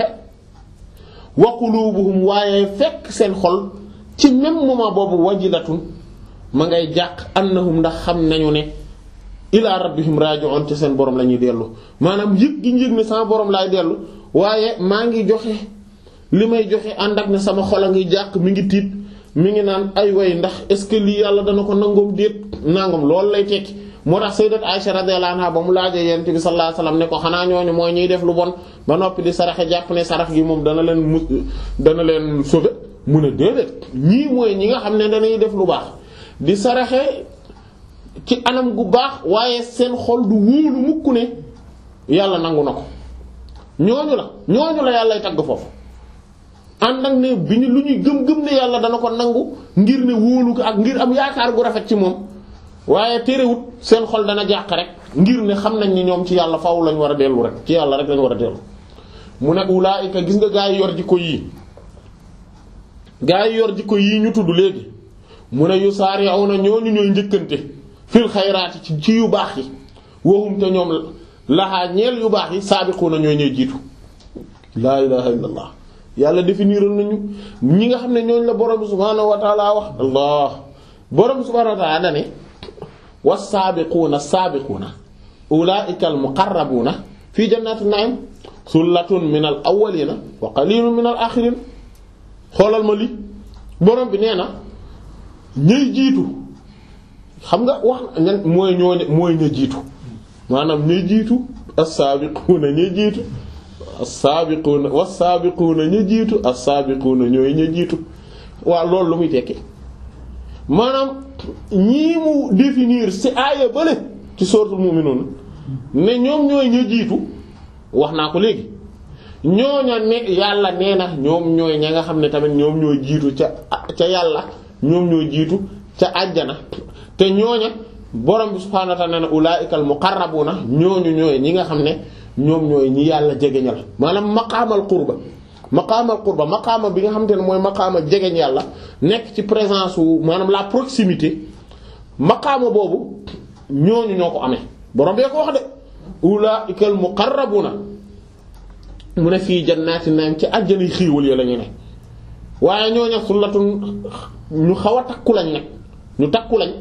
wa qulubuhum waaye fekk seen xol ci même moment boobu wajilatun ma ngay jàq annahum ndax xam nañu ne ila rabbihim raji'un ci seen borom la ñuy dellu maanaam yëg gi yëg ne sama borom laay dellu waaye maa ngi joxe li may joxe ànd ak ne sama xol a ngi jàq mi ngi tiit mi ngi naan ay way ndax est-ce que lii yàlla dana ko nangoom déet nangam loolu lay tekki moo tax sayyidat Aisha radiyallahu anha ba mu laajee yonent bi sallallahu alayhi wasallam ne ko xanaa ñooñu mooy ñuy def lu bon ba noppi di saraxe jàpp ne sarax gi moom dana leen mu dana leen sauver mu ne déedéet ñii mooy ñi nga xam ne dañuy def lu baax di saraxe ci anam gu baax waaye seen xol du wóolu mukk ne yàlla nangu na ko ñooñu la ñooñu la yàllay tagg foofu ànd ak ne bi ñu lu ñuy gëm-gëm ne yàlla dana ko nangu ngir ne wóolu ko ak ngir am yaakaar gu rafet ci moom waaye terewut seen xol dana jàq rek ngir ne xam nañ ni ñoom ci yàlla faaw lañ war a dellu rek ci yàlla rek lañ war a dellu mu ne ulaa'ika gis nga gaa yi yor jikko yii gaa yi yor jikko yii ñu tudd léegi mu ne yusaari'una ñooñu ñooy njëkkante fil xayraati ci ci yu baax yi waxum te ñoom laxaa ñeel yu baax yi saabiquuna ñooy ñooy jiitu laa ilaha illallah yàlla définiral nañu ñi nga xam ne ñooñ la borom bi subhaanahu wa ta'ala wax allah borom bi subhaanahu wa ta'ala dane was-saabiquuna as-saabiquuna ulaa'ika al-muqarrabuuna fii jannaati an-na'iim sullatun min al-awwaliina wa qaliilun min al-aaxiriin xoolal ma li borom bi nee na ñay jiitu xam nga wax na mooy ñoo ne mooy ña jiitu maanaam ñay jiitu as-saabiquuna ñay jiitu as-saabiquuna was-saabiquuna ña jiitu as-saabiquuna ñooy ña jiitu waaw loolu lu muy tekki maanaam ñii mu définir ci aaya bale ci suuratul mu'minuun ne ñoom ñooy ña jiitu wax naa ko léegi ñooña ne yàlla nee na ñoom ñooy ña nga xam ne tamit ñoom ñooy jiitu ca ca yàlla ñoom ñooy jiitu ca àjjana te ñooña borom bi subhaanahu wa ta'aala ne ulaa'ikal muqarrabuuna ñooñu ñooy ñi nga xam ne ñoom ñooy ñi yàlla jegeñal maanaam maqaamal qurba maqaamal qurba maqaama bi nga xamante ne mooy maqaama jegeñ yàlla nekk ci présence wu maanaam la proximité maqaama boobu ñooñu ñoo ko amee borom bee ko wax de ulaa'ikal muqarrabuuna mu ne fii jannaati na'iim ci àjjana xiiwal ya la ñu ne waaye ñooñu sullatun ñu xaw a takku lañ nag ñu takku lañ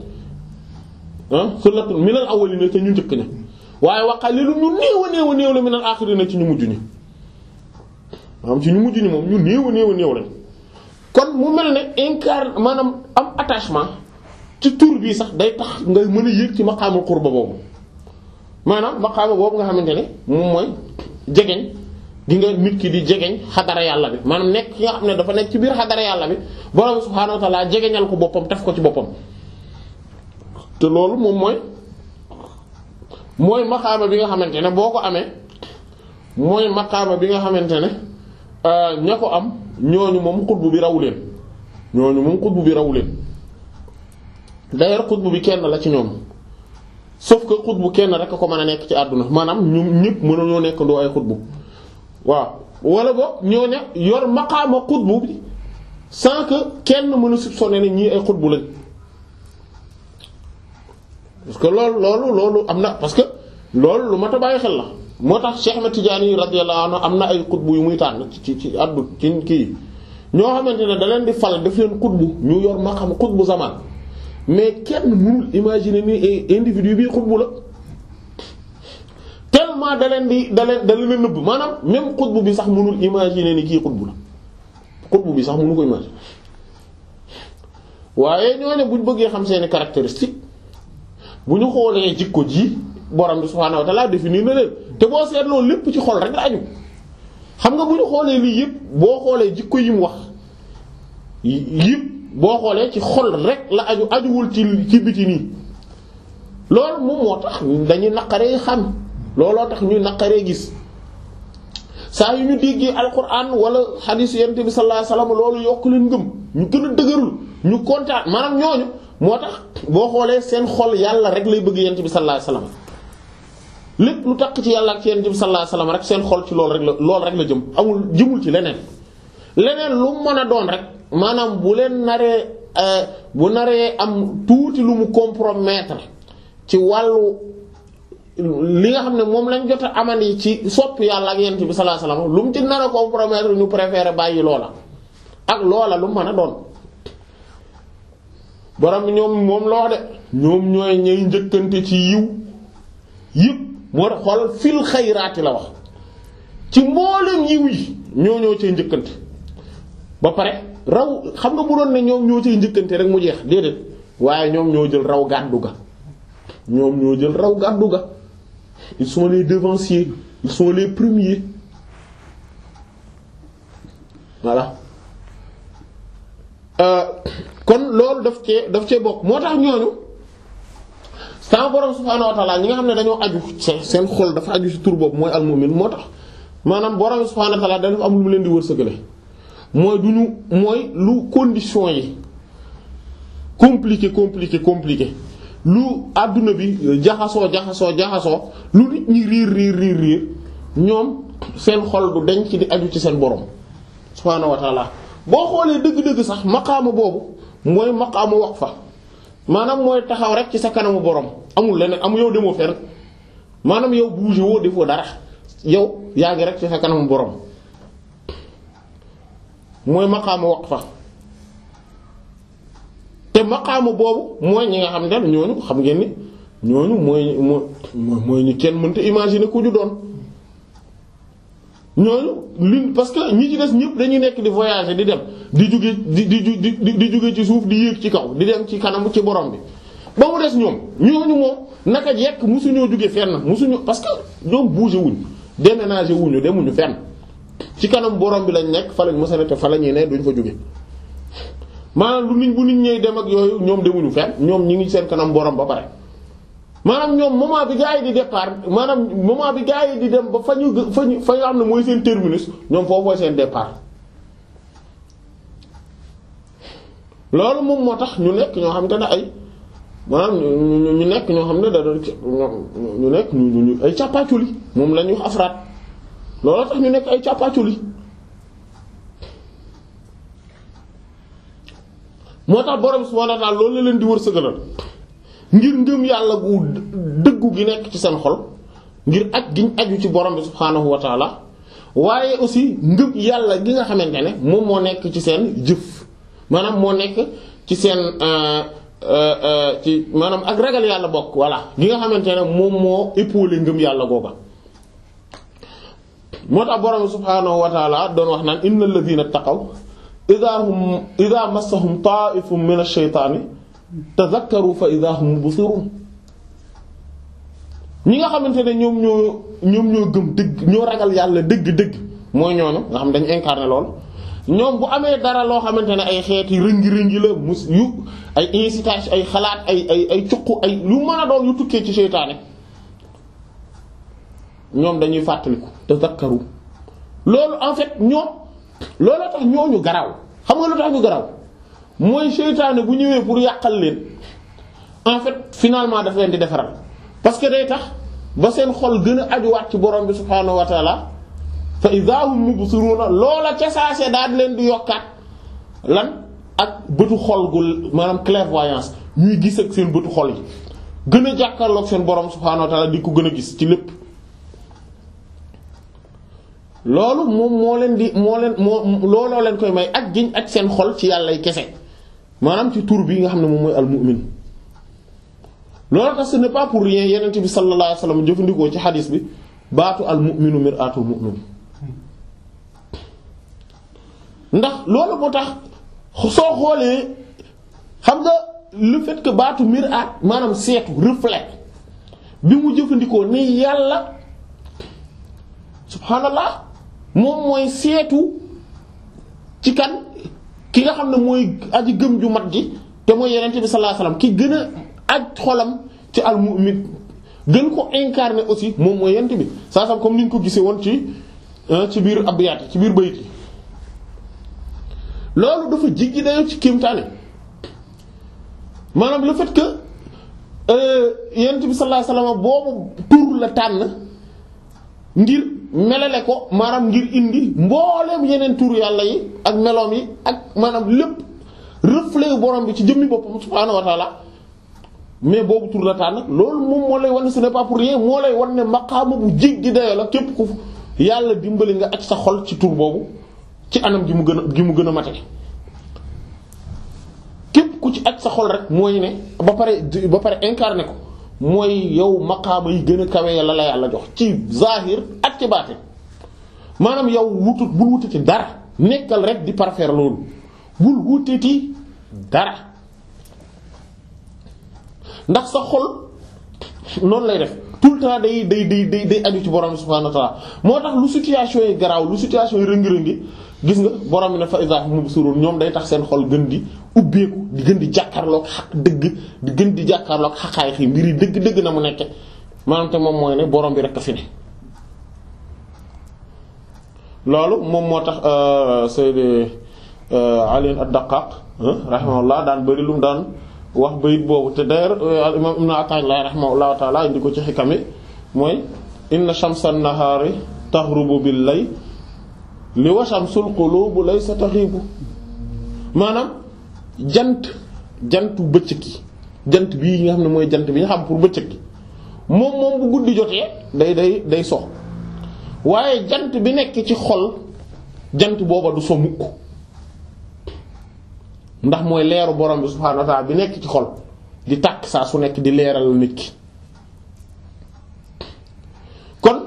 ah sullatun minal awwaliina te ñu njëkk ña waaye wa qaliilun ñu néew a néew a néew la minal aaxiriina ci ñu mujj ñi maanaam ci ñu mujj ñi moom ñu néew a néew a néew lañ kon mu mel ne incarne maanaam am attachement ci tur bii sax day tax nga mën a yéeg ci maqaamul qurba boobu maanaam maqaama boobu nga xamante ne moom mooy jegeñ di nga nit ki di jegeñ xadara yàlla bi maanaam nekk ki nga xam ne dafa nekk ci biir xadara yàlla bi borom subhaanahu wa ta'aala jegeñal ko boppam taf ko ci boppam te loolu moom mooy mooy maqaama bi nga xamante ne boo ko amee mooy maqaama bi nga xamante ne ña ko am ñooñu moom xutbu bi raw leen ñooñu moom xutbu bi raw leen d'ailleurs xutbu bi kenn la ci ñoom sauf que xutbu kenn rek a ko mën a nekk ci àdduna maanaam ñu ñëpp mënuñoo nekk ndoo ay xutbu waaw wala boog ñoo ne yor maqaama xutbu bi sans que kenn mën a soupçonner ne ñii ay xutbu lañ parce que loolu loolu loolu am na parce que loolu lu mat a bàyyi xel la moo tax Cheikh Ahmed Tidiane radiyallahu anhu am na ay xutbu yu muy tànn ci ci ci addu ci kii ñoo xamante ne da leen di fal def leen xutbu ñu yor maqaama xutbu zaman mais kenn mënul imaginer ni individu bi xutbu la tellement seulement da leen di da leen da leen a nëbb maanaam même xutbu bi sax mënul imaginer ni kii xutbu la xutbu bi sax mënu ko imaginer waaye ñooñu bu ñu bëggee xam seeni caractéristiques bu ñu xoolee jikko ji borom bi subhaanahu wa ta'ala définir na leen te boo seetloo lépp ci xol rek la aju xam nga bu ñu xoolee lii yëpp boo xoolee jikko yi mu wax yëpp boo xoolee ci xol rek la aju ajuwul ci ci biti nii loolu moom moo tax dañuy naqaree xam looloo tax ñuy naqaree gis saa yu ñu déggee alquran wala hadith yonent bi sallallahu alayhi wasallam loolu yokk leen ngëm ñu gën a dëgërul ñu kontaan maanaam ñooñu moo tax boo xoolee seen xol yàlla rek lay bëgg yonent bi sallallahu alayhi wasallam lépp lu takk ci yàlla ak ci yonent bi sallallahu alayhi wasallam rek seen xol ci loolu rek la loolu rek la jëm amul jëmul ci leneen leneen lu mën a doon rek maanaam bu leen naree bu naree am tuuti lu mu compromettre ci wàllu li nga xam ne moom lañ jot a amandi ci sopp yàlla ak yonent bi sallallahu alayhi wasallam lu mu ci nar a compromettre ñu préférer bàyyi loola ak loola lu mën a doon borom ñoom moom loo de ñoom ñooy ñay njëkkante ci yiw yëpp moo tax xoolal fil xayraati la wax ci mboolem yiw yi ñoo ñoo cay njëkkante ba pare raw xam nga bu doon ne ñoom ñoo cay njëkkante rek mu jeex déedéet waaye ñoom ñoo jël raw gàddu ga ñoom ñoo jël raw gàddu ga ils sont les devanciers ils sont les premiers voilà euh, kon loolu daf cee daf cee bokk moo tax ñooñu sama borom subhaanahu wa ta'ala ñi nga xam ne dañoo aju seen xol dafa aju ci tur boobu mooy al-mu'min moo tax maanaam borom subhaanahu wa ta'ala dafa am lu mu leen di wërsëgale mooy du ñu mooy lu condition yi compliqué compliqué compliqué lu àdduna bi jaxasoo jaxasoo jaxasoo lu nit ñi riir riir riir riir ñoom seen xol du denc di aju ci seen borom subhaanahu wa ta'ala boo xoolee dëgg-dëgg sax maqaama boobu mooy maqaama waqfa maanaam mooy taxaw rek ci sa kanamu borom amul leneen amul yow demoo fenn maanaam yow bougé woo defoo dara yow yaa ngi rek ci sa kanamu borom mooy maqaama waqfa te maqaama boobu mooy ñi nga xam ne ñooñu xam ngeen ni ñooñu mooy mooy ñu kenn mënta imaginer ku ñu doon ñooñu li parce que ñi ci des ñëpp dañuy nekk di voyager di dem di jóge di di di di jóge ci suuf di yéeg ci kaw di dem ci kanam ci borom bi ba mu des ñoom ñooñu moom naka jekk musuñoo jóge fenn musuñu parce que ñoom bouger wuñ déménager wuñu demuñu fenn ci kanam borom bi lañ nekk fa lañ mësa ne te fa la ñuy ne duñ fa jóge maanaam lu nit bu nit ñëy dem ak yooyu ñoom demuñu fenn ñoom ñi ngi seen kanam borom ba pare maanaam ñoom moment bi gaa yi di départ maanaam moment bi gaa yi di dem ba fa ñu fa ñu fa nga xam ne mooy seen terminus ñoom foofu mooy seen départ loolu moom moo tax ñu nekk ñoo xam te ne ay maanaam ñu nekk ñoo xam ne da doon ñu nekk ñu ay càppaaculi moom la ñuy wax afraat loolu tax ñu nekk ay càppaaculi moo tax borom subhaanahu wa ta'aala loolu la leen di wërsëgalal ngir ngëm yàlla gu dëggu gi nekk ci seen xol ngir aj giñ aju ci borom bi subhaanahu wa ta'aala waaye aussi ngëm yàlla gi nga xamante ne moom moo nekk ci seen jëf maanaam moo nekk ci seen ci maanaam ak ragal yàlla bokk voilà gi nga xamante ne moom moo épaulé ngëm yàlla googa moo tax borom bi subhaanahu wa ta'aala doon wax naan innal ladhina taqaw idha hum idha massahum ta'ifun min ash-shaytani tazakkaru fa idha hum mubsirun ñi nga xamante ne ñoom ñoo ñoom ñoo gëm dëgg ñoo ragal yàlla dëgg-dëgg mooy ñooñu nga xam dañu incarné lool ñoom bu amee dara loo xamante ne ay xeeti rëngi-rëngi la mus yu ay incitation ay xalaat ay ay ay cuq ay lu mën a doon yu tukkee ci seytaane ñoom dañuy fàttaliku tazakkaru loolu en fait ñoom looloo tax ñooñu garaaw xam nga lu tax ñu garaaw mooy seytaane bu ñëwee pour yàqal leen en fait finalement daf leen di defaral parce que day tax ba seen xol gën a ajuwaat ci borom bi subhaanahu wa ta'ala fa idha hum mubsiruna loola ca saase daal di leen di yokkaat lan ak bëtu xol gu maanaam clairvoyance ñuy gis ak seen bëtu xol yi gën a jàkkaarloog seen borom subhaanahu wa ta'ala di ko gën a gis ci lépp loolu moom moo leen di moo leen moo looloo leen koy may ak giñ ak seen xol ci yàllay kese maanaam ci tur bi nga xam ne moom mooy al-mu'min loolu tax ce n'est pas pour rien yenent bi sallallahu alayhi wasallam jëfandikoo ci xadis bi baatu al mu'minu mir'atul mu'min ndax loolu moo tax soo xoolee xam nga le fait que baatu mir'at maanaam seetu reflet bi mu jëfandikoo ni yàlla subhaanallah moom mooy seetu ci kan ki nga xam ne mooy aji gëm ju mat ji te mooy yenente bi sallallahu alayhi wasallam ki gën a aj xolam ci al mu'min gën ko incarné aussi moom mooy yenente bi saa sam comme ni ñu ko gisee woon ci ci biir abyaat ci biir bayit yi loolu dafa jiggi dayo ci kéemtaane maanaam le fait que yenente bi sallallahu alayhi wasallam boobu tur la tànn ngir melale ko maanaam ngir indi mbooleem yeneen tur yàlla yi ak meloom yi ak maanaam lépp reflet borom bi ci jëmmi boppam subhaanahu wa ta'ala mais boobu tur la tànn loolu moom moo lay wan ne ce n'est pas pour rien moo lay wan ne maqaama bu jéggi dayo la képp ku yàlla dimbali nga aj sa xol ci tur boobu ci anam gi mu gën a gi mu gën a mate képp ku ci aj sa xol rek mooy ne ba pare ba pare incarné ko mooy yow maqaama yi gën a kawe la la yàlla jox ci zahir ak ci baatin maanaam yow wutut bul wutati dara nekkal rek di parfaire loolu bul wutati dara ndax sa xol noonu lay def tout le temps day day day day day aju ci borom subhaanahu wa ta'ala moo tax lu situation yi garaaw lu situation yi rëngi-rëngi gis nga borom bi ne fa iza hum mubsirun ñoom day tax seen xol gën di ubbeeku di gën di jàkkaarloog xaq dëgg di gën di jàkkaarloog xaqaay xi mbir yi dëgg dëgg na mu nekke maanaam te moom mooy ne borom bi rek a fi ne loolu moom moo tax Sayyid Ali ad-Daqqaq rahimahullah daan bari lu mu daan wax bayit boobu te d'ailleurs al imam Ibn Ata'illah rahimahullah ta'ala indi ko ci xikami mooy inna shamsan nahari taghrubu bil layl li wa shamsul qulubi laysa taghibu maanaam jant jantu bëccëg gi jant bii nga xam ne mooy jant bi nga xam pour bëccëg gi moom moom bu guddi jotee day day day sox waaye jant bi nekk ci xol jant booba du so mukk ndax mooy leeru borom bi subhaanahu wa ta'ala bi nekk ci xol di tàkk saa su nekk di leeral nit ki kon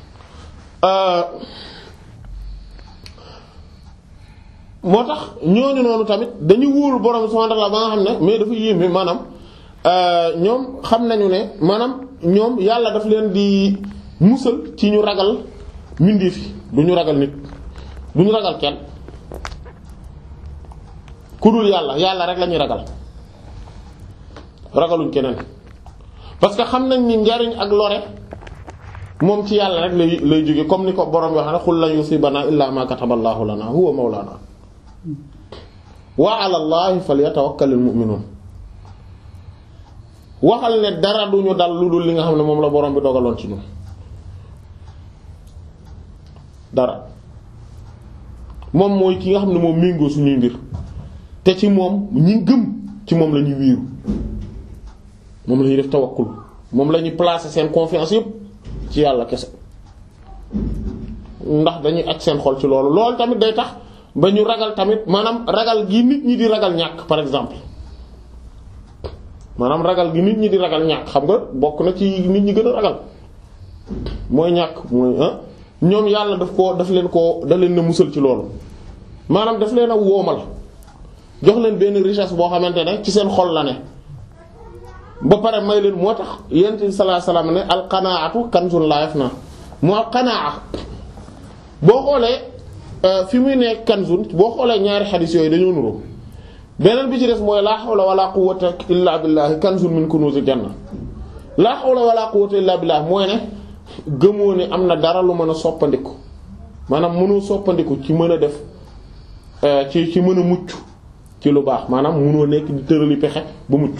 moo tax ñooñu noonu tamit dañu wóolu borom bi subhaanahu wa ta'ala ba nga xam ne mais dafa yéeme maanaam ñoom xam nañu ne maanaam ñoom yàlla daf leen di musal ci ñu ragal mbindeef yi du ñu ragal nit du ñu ragal kenn ku dul yàlla yàlla rek la ñuy ragal ragaluñ keneen parce que xam nañ ni njariñ ak lore moom ci yàlla rek lay lay jóge comme ni ko borom yoo xam ne xul lan yusibana illa ma kataballahu lana huwa mawlana wa ala allahi falyatawakkalul mu'minun waxal ne dara duñu dal lu dul li nga xam ne moom la borom bi dogaloon ci ñun dara moom mooy ki nga xam ne moom méngoo suñuy mbir te ci moom ñi gëm ci moom la ñuy wiiru moom la ñuy def tawakkul moom la ñuy placer seen confiance yépp ci yàlla kese ndax dañuy aj seen xol ci loolu loolu tamit day tax ba ñu ragal tamit maanaam ragal gi nit ñi di ragal ñàkk par exemple maanaam ragal gi nit ñi di ragal ñàkk xam nga bokk na ci nit ñi gën a ragal mooy ñàkk mooy ah ñoom yàlla daf ko daf leen ko daf leen na musal ci loolu maanaam daf leen a woomal jox leen benn richesse boo xamante ne ci seen xol la ne ba pare may leen moo tax yonent bi sallallahu alayhi wasallam ne al qanaatu kanzun la yafna moo qanaa boo xoolee fi muy ne kanzun boo xoolee ñaari xadiis yooyu dañoo nuroo beneen bi ci des mooy laa hawla wala quwwata illa billahi kanzun min kunuzil janna laa hawla wala quwwata illa billahi mooy ne gëmoo ne am na dara lu mën a soppandiku maanaam mënoo soppandiku ci mën a def ci ci mën a mucc ci lu baax maanaam mënoo nekk di tërali pexe ba mucc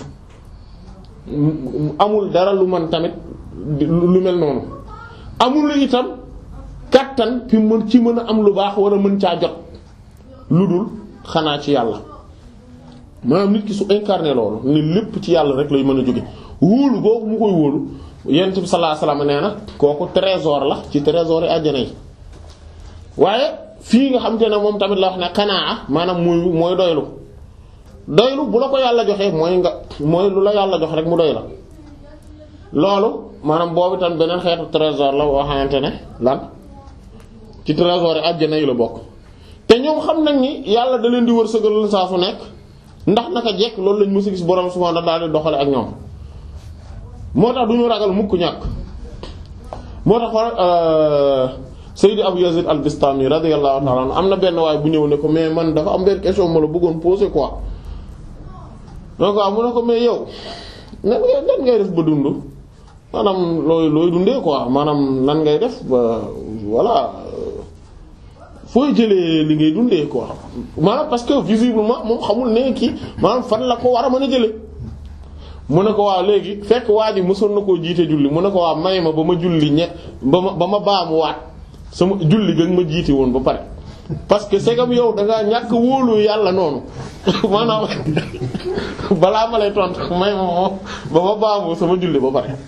amul dara lu man tamit lu mel noonu amul itam kàttan fi mën ci mën a am lu baax wala mën caa jot lu dul xanaa ci yàlla maanaam nit ki su incarné loolu ni lépp ci yàlla rek lay mën a jóge wóolu googu mu koy wóolu yonent bi sallallahu alayhi wasallam nee na kooku trésor la ci trésor yi àjjana yi waaye fii nga xam te ne moom tamit la wax ne xanaa maanaam muy mooy doylu doylu bu la ko yàlla joxee mooy nga mooy lu la yàlla jox rek mu doy la loolu maanaam boobu tam beneen xeetu trésor la boo xamante ne lan ci trésor yi àjjana yi la bokk te ñoom xam nañ ni yàlla da leen di wërsëgal saa su nekk ndax naka jekk loolu lañ mës a gis borom subhaanahu wa ta'aala daal di doxale ak ñoom moo tax du ñu ragal mukk ñàkk moo tax xool Sayyid Abu Yazid al-Bistami radiyallahu ta'ala anhu am na benn waay bu ñëw ne ko mais man dafa am benn question ma la bëggoon poser quoi donc waaw mu ne ko mais yow nan ngay nan ngay def ba dund maanaam looy looy dundee quoi maanaam nan ngay def ba voilà fooy jëlee li ngay dundee quoi maanaam parce que visiblement moom xamul ne kii maanaam fan la ko war a mën a jëlee mu ne ko waaw léegi fekk waa ji mësoon na koo jiite julli mu ne ko waaw may ma ba ma julli ñett ba ma ba ma baamu waat sama julli gën ma jiite woon ba pare parce que c'est comme yow da ngaa ñàkk wóolu yàlla noonu maanaam balaa ma lay tontu may ma moom ba ma baamu sama julli ba pare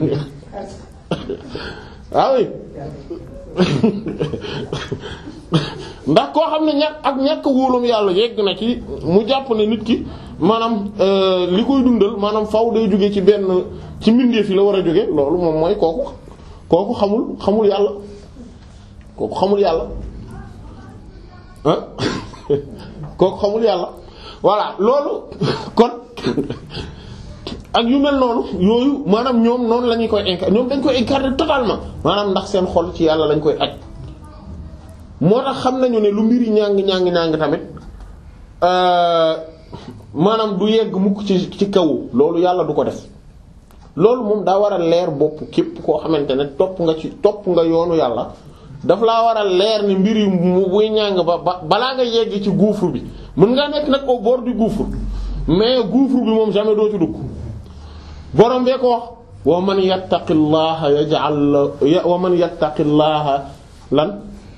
waaw ndax koo xam ne ñàkk ak ñàkk wóolum yàlla yegg na ci mu jàpp ne nit ki maanaam li koy dundal maanaam faw day jóge ci benn ci mbindeef yi la war a jóge loolu moom mooy kooku kooku xamul xamul yàlla kooku xamul yàlla ah kooku xamul yàlla voilà loolu kon ak yu mel noonu yooyu maanaam ñoom noonu la ñuy koy incarner ñoom dañ koy incarner totalement maanaam ndax seen xol ci yàlla lañ koy aj moo tax xam nañu ne lu mbiri ñàng ñàng ñàng tamit maanaam du yegg mukk ci ci kaw loolu yàlla du ko def loolu moom daa war a leer bopp képp koo xamante ne topp nga ci topp nga yoonu yàlla daf laa war a leer ni mbir yi mu buy ñàng ba ba balaa nga yegg ci gouffre bi mën ngaa nekk nag au bord du gouffre mais gouffre bi moom jamais doo ci dugg borom bee ko wax wa man yattaqillaha yaj'al wa man yattaqillaha lan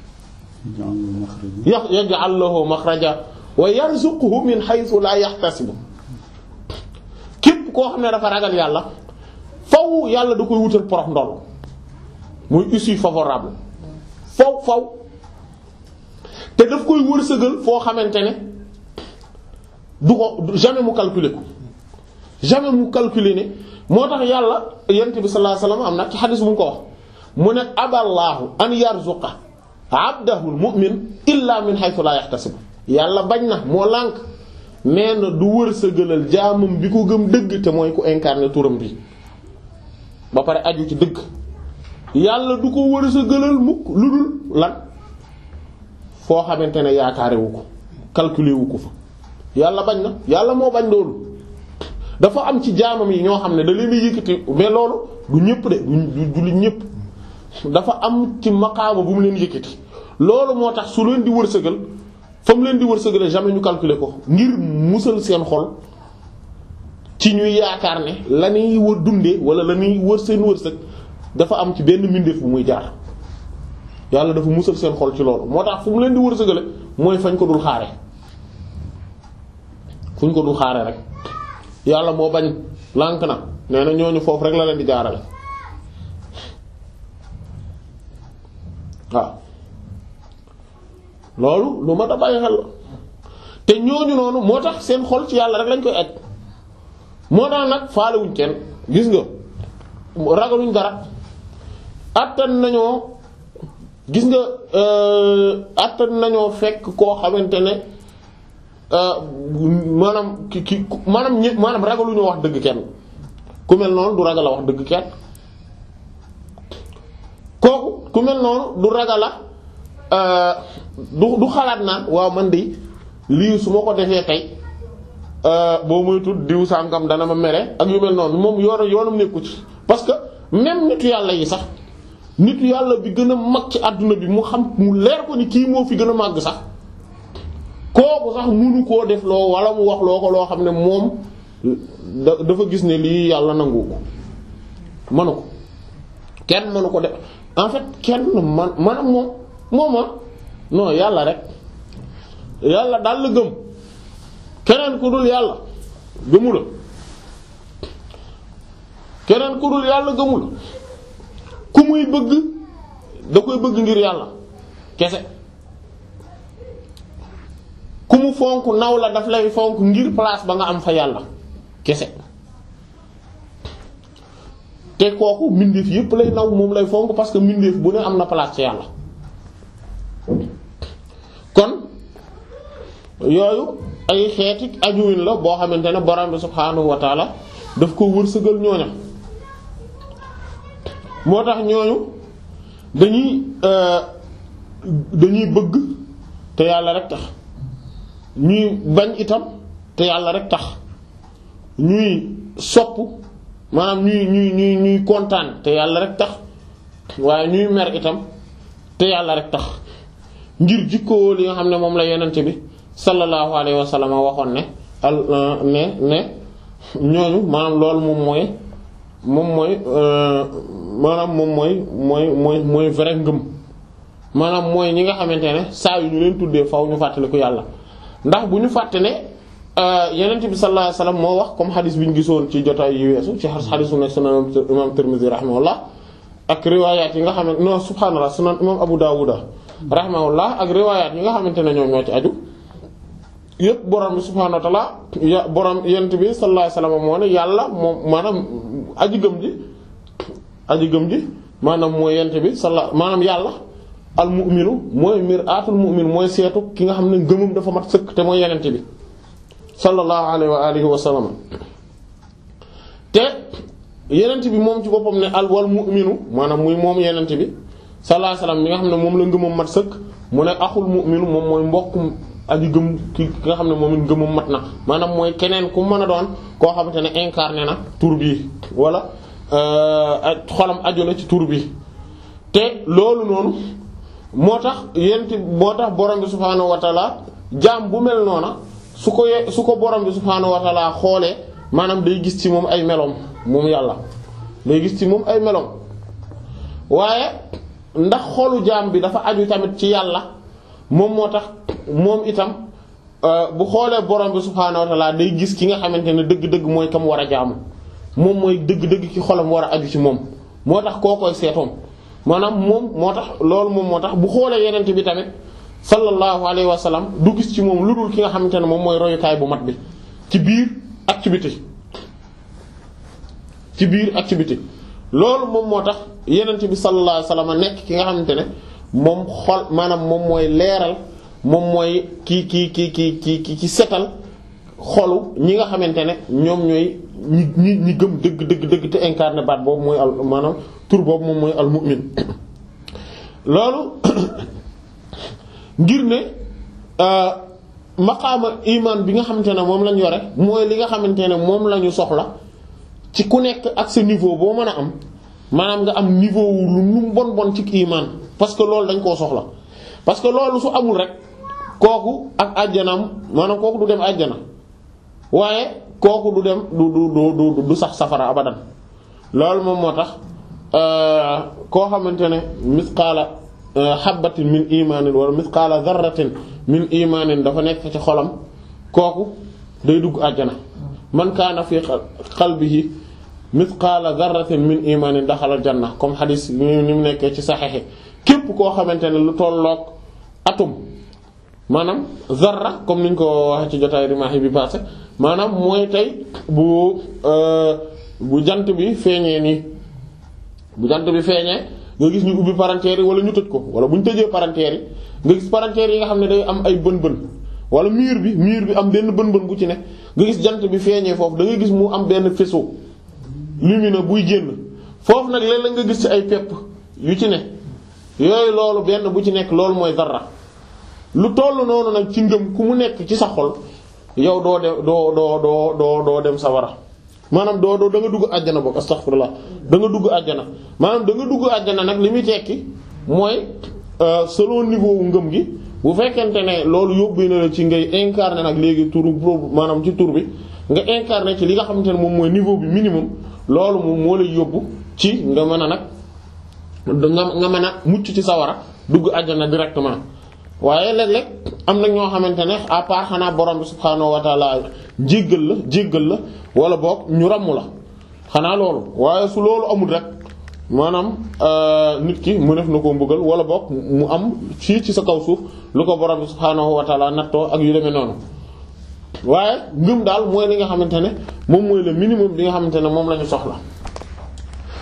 yaj'al lahu makhraja wa yarzuqhu min haythu la yahtasib képp koo xam ne dafa ragal yàlla faw yàlla da koy wutal porox ndol muy issue favorable faw faw te daf koy wërsëgal foo xamante ne du ko jamais mu calculer ko jamais mu calculer ne moo tax yàlla yonent bi sallallahu alayhi wasallam am nag ci xadis bu mu ko wax mu ne aballaahu an yarzuqa abdahu almu'min illa min haythu la yahtasib yàlla bañ na moo lànk nee na du wërsëgalal jaamam bi ko gëm dëgg te mooy ku incarné turam bi ba pare aju ci dëgg yàlla du ko wërsëgalal mukk lu dul lan foo xamante ne yaakaarewu ko calculé wu ko fa yàlla bañ na yàlla moo bañ loolu dafa am ci jaamam yi ñoo xam ne da leen di yëkkati mais loolu du ñëpp de du jullit ñëpp dafa am ci maqaama bu mu leen yëkkati loolu moo tax su leen di wërsëgal fa mu leen di wërsëgale jamais ñu calculer ko ngir musal seen xol ci ñuy yaakaar ne la ñuy wër dundee wala la ñuy wër seen wërsëg dafa am ci benn mbindeef bu muy jaar yàlla dafa musal seen xol ci loolu moo tax fu mu leen di wërsëgale mooy fañ ko dul xaare fuñ ko dul xaare rek yàlla moo bañ lànk na nee na ñooñu foofu rek la leen di jaarale waaw loolu lu ma da bàyyi xel la te ñooñu noonu moo tax seen xol ci yàlla rek lañ koy aj moo tax nag faalewuñ kenn gis nga ragaluñ dara attan nañoo gis nga attan nañoo fekk koo xamante ne maanaam ki ki maanaam ñë maanaam ragaluñoo wax dëgg kenn ku mel noonu du ragal a wax dëgg kenn kooku ku mel noonu du ragal a du du xalaat naan waaw man de lii su ma ko defee tey boo muy tudd diw sàngam dana ma mere ak yu mel noonu moom yoonu yoonam nekku ci parce que même nitu yàlla yi sax nitu yàlla bi gën a mag ci àdduna bi mu xam mu leer ko ni kii moo fi gën a màgg sax kooku sax munu koo def loo wala mu wax loo ko loo xam ne moom dafa gis ne lii yàlla nangu ko manu ko kenn manu ko def en fait kenn man manam moom mooma non yàlla rek yàlla daal la gëm keneen ku dul yàlla gëmu la keneen ku dul yàlla gëmu la ku muy bëgg da koy bëgg ngir yàlla kese ku mu fonk naw la daf lay fonk ngir place ba nga am fa yàlla kese te kooku mbindeef yépp lay naw moom lay fonk parce que mbindeef bu ne am na place ci yàlla. kon yooyu ay xeeti ajuwin la boo xamante ne borom bi subhaanahu wa taala daf ko wërsëgal ñooña moo tax ñooñu dañuy dañuy bëgg te yàlla rek tax ñuy bañ itam te yàlla rek tax ñuy sopp maanaam ñuy ñuy ñuy ñuy kontaan te yàlla rek tax waaye ñuy mer itam te yàlla rek tax ngir jikkoo li nga xam ne moom la yenente bi sallallahu alayhi wa sallam waxoon ne al ne ne ñooñu maanaam loolu moom mooy moom mooy maanaam moom mooy mooy mooy mooy vrai ngëm maanaam mooy ñi nga xamante ne saa yu ñu leen tuddee faw ñu fàttaliku yàlla ndax bu ñu fàtte ne yenente bi sallallahu alayhi wa sallam moo wax comme xadis bi ñu gisoon ci jotaay yi weesu ci xadisu nekk sunan imam Tirmidhi rahimahullah ak riwaayaat yi nga xam ne non subhaanallah sunan imam Abu Dawuda rahimahullah ak riwaayaat yi nga xamante ne ñoom ñoo ci aju yëpp borom bi subhaanahu wa ta'ala ya borom yent bi sallallahu alayhi wasallam moo ne yàlla moom maanaam aji gëm ji aji gëm ji maanaam mooy yent bi salla maanaam yàlla al mu'minu mooy mir'atul mu'min mooy seetu ki nga xam ne ngëmam dafa mat sëkk te mooy yenente bi sallallahu alayhi wa alihi wa sallam te yenente bi moom ci boppam ne al wal mu'minu maanaam muy moom yenente bi sallallahu alayhi wa sallam mi nga xam ne moom la ngëmam mat sëkk mu ne axul mu'minu moom mooy mbokkum aji gëm ki nga xam ne moom it ngëmam mat na maanaam mooy keneen ku mën a doon koo xamante ne incarné na tur bi wala xolam aju na ci tur bi te loolu noonu moo tax yent moo tax borom bi subhaanahu wa taala jaam bu mel noona su ko ye su ko borom bi subhaanahu wa taala xoolee maanaam day gis ci moom ay meloom moom yàlla day gis ci moom ay meloom waaye ndax xolu jaam bi dafa aju tamit ci yàlla moom moo tax moom itam bu xoolee borom bi subhaanahu wa ta'ala day gis ki nga xamante ne dëgg-dëgg mooy kam war a jaamu moom mooy dëgg-dëgg ki xolam war a aju ci moom moo tax koo koy seetoom maanaam moom moo tax loolu moom moo tax bu xoolee yenent bi tamit sallallahu alayhi wa sallam du gis ci moom lu dul ki nga xamante ne moom mooy royukaay bu mat bi ci biir activité ci biir activité loolu moom moo tax yenent bi sallallahu alayhi wa sallam nekk ki nga xamante ne moom xol maanaam moom mooy leeral moom mooy ki ki ki ki ki ki ci setal xolu ñi nga xamante ne ñoom ñooy ñi ñi ñi gëm dëgg dëgg dëgg te incarné baat boobu mooy al maanaam tur boobu moom mooy al mu'min loolu ngir ne maqaama iman bi nga xamante ne moom lañ yore mooy li nga xamante ne moom la ñu soxla ci ku nekk ak sa niveau boo mën a am maanaam nga am niveau wu lu mu bon bon ci iman parce que loolu dañ koo soxla parce que loolu su amul rek kooku ak àjjanaam maanaam kooku du dem àjjana waaye kooku du dem du du du du sax safara abadan loolu moom moo tax koo xamante ne misqaala habatin min imanin wala misqaala dharratin min imanin dafa nekk ci xolam kooku day dugg àjjana man kaana fi qalbihi misqaala dharratin min imanin daxalal janna comme xadis ni mu nekkee ci saxeexi képp koo xamante ne lu tolloog atum maanaam zarra comme niñ ko waxee ci jotaay rimaax bi passé maanaam mooy tey bu bu jant bi feeñee nii bu jant bi feeñee nga gis ñu ubbi parenthèses yi wala ñu tëj ko wala bu ñu tëjee parenthèses yi nga gis parenthèses yi nga xam ne day am ay bën-bën wala mur bi mur bi am benn bën-bën bu ci ne nga gis jant bi feeñee foofu da ngay gis mu am benn faisceau lumineux buy génn foofu nag léeg-léeg nga gis ci ay pepp yu ci ne yooyu loolu benn bu ci nekk loolu mooy zarra lu toll noonu nag ci ngëm ku mu nekk ci sa xol yow doo de doo doo doo doo doo dem sawara maanaam doo doo da nga dugg àjjana boog astaghfirullah da nga dugg àjjana maanaam da nga dugg àjjana nag li muy tekki mooy selon niveau wu ngëm gi bu fekkente ne loolu yóbbu na la ci ngay incarner nag léegi turu maanaam ci tur bi nga incarner ci li nga xamante ne moom mooy niveau bi minimum loolu moom moo lay yóbbu ci nga mën a nag nga nga mën a mucc ci sawara dugg àjjana directement waaye léeg-léeg am na ñoo xamante ne à part xanaa borom bi subhaanahu wa ta'ala jéggal la jéggal la wala boog ñu ràmm la xanaa loolu waaye su loolu amul rek maanaam nit ki mu def na koo mbugal wala boog mu am fii ci sa kaw suuf lu ko borom bi subhaanahu wa ta'ala nattoo ak yu demee noonu waaye ngëm daal mooy li nga xamante ne moom mooy le minimum bi nga xamante ne moom la ñu soxla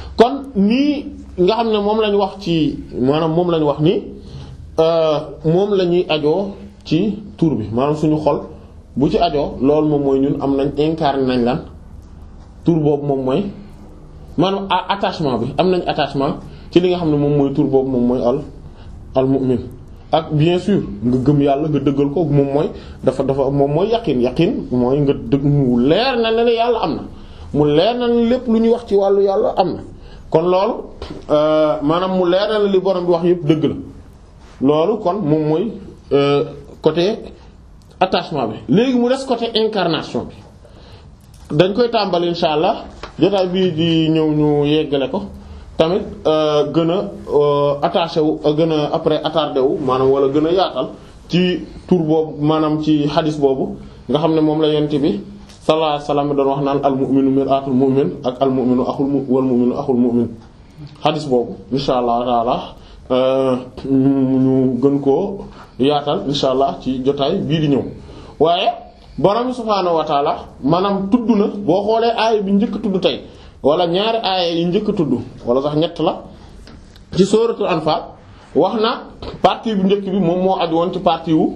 nii nga xam ne moom lañ wax ci maanaam moom lañ wax ni moom la ñuy ajoo ci tur bi maanaam suñu xol bu ci ajoo loolu moom mooy ñun am nañ incarné nañ lan tur boobu moom mooy maanaam attachement bi am nañ attachement ci li nga xam ne moom mooy tur boobu moom mooy al al mu'min ak bien sûr nga gëm yàlla nga dëggal ko moom mooy dafa dafa moom mooy yaqin yaqin mooy nga dëgg mu leer na ne yàlla am na mu leer na ne lépp lu ñuy wax ci wàllu yàlla am na kon loolu maanaam mu leer na ne li borom bi wax yépp dëgg la loolu kon moom mooy côté attachement bi léegi mu des côté incarnation bi dañ koy tàmbali insha allah jotaay bii di ñëw ñu yeggale ko tamit gën a attaché wu gën a après attardé wu maanaam wala gën a yaatal ci tur boobu maanaam ci xadis boobu nga xam ne moom la yent bi sallallahu alayhi wasallam doon wax naan al mu'minu mir'atul mu'min ak al mu'minu axul wal mu'minu axul mu'min xadis boobu insha allah taala ñu gën koo yaatal insha allah ci jotaay bii di ñëw waaye borom subhaanahu wa taala maanaam tudd na boo xoolee aaya bi njëkk tudd tey wala ñaari aaya yi njëkk tudd wala sax ñett la ci sóoratul Anfaal wax na partie bu njëkk bi moom moo aju woon ci partie wu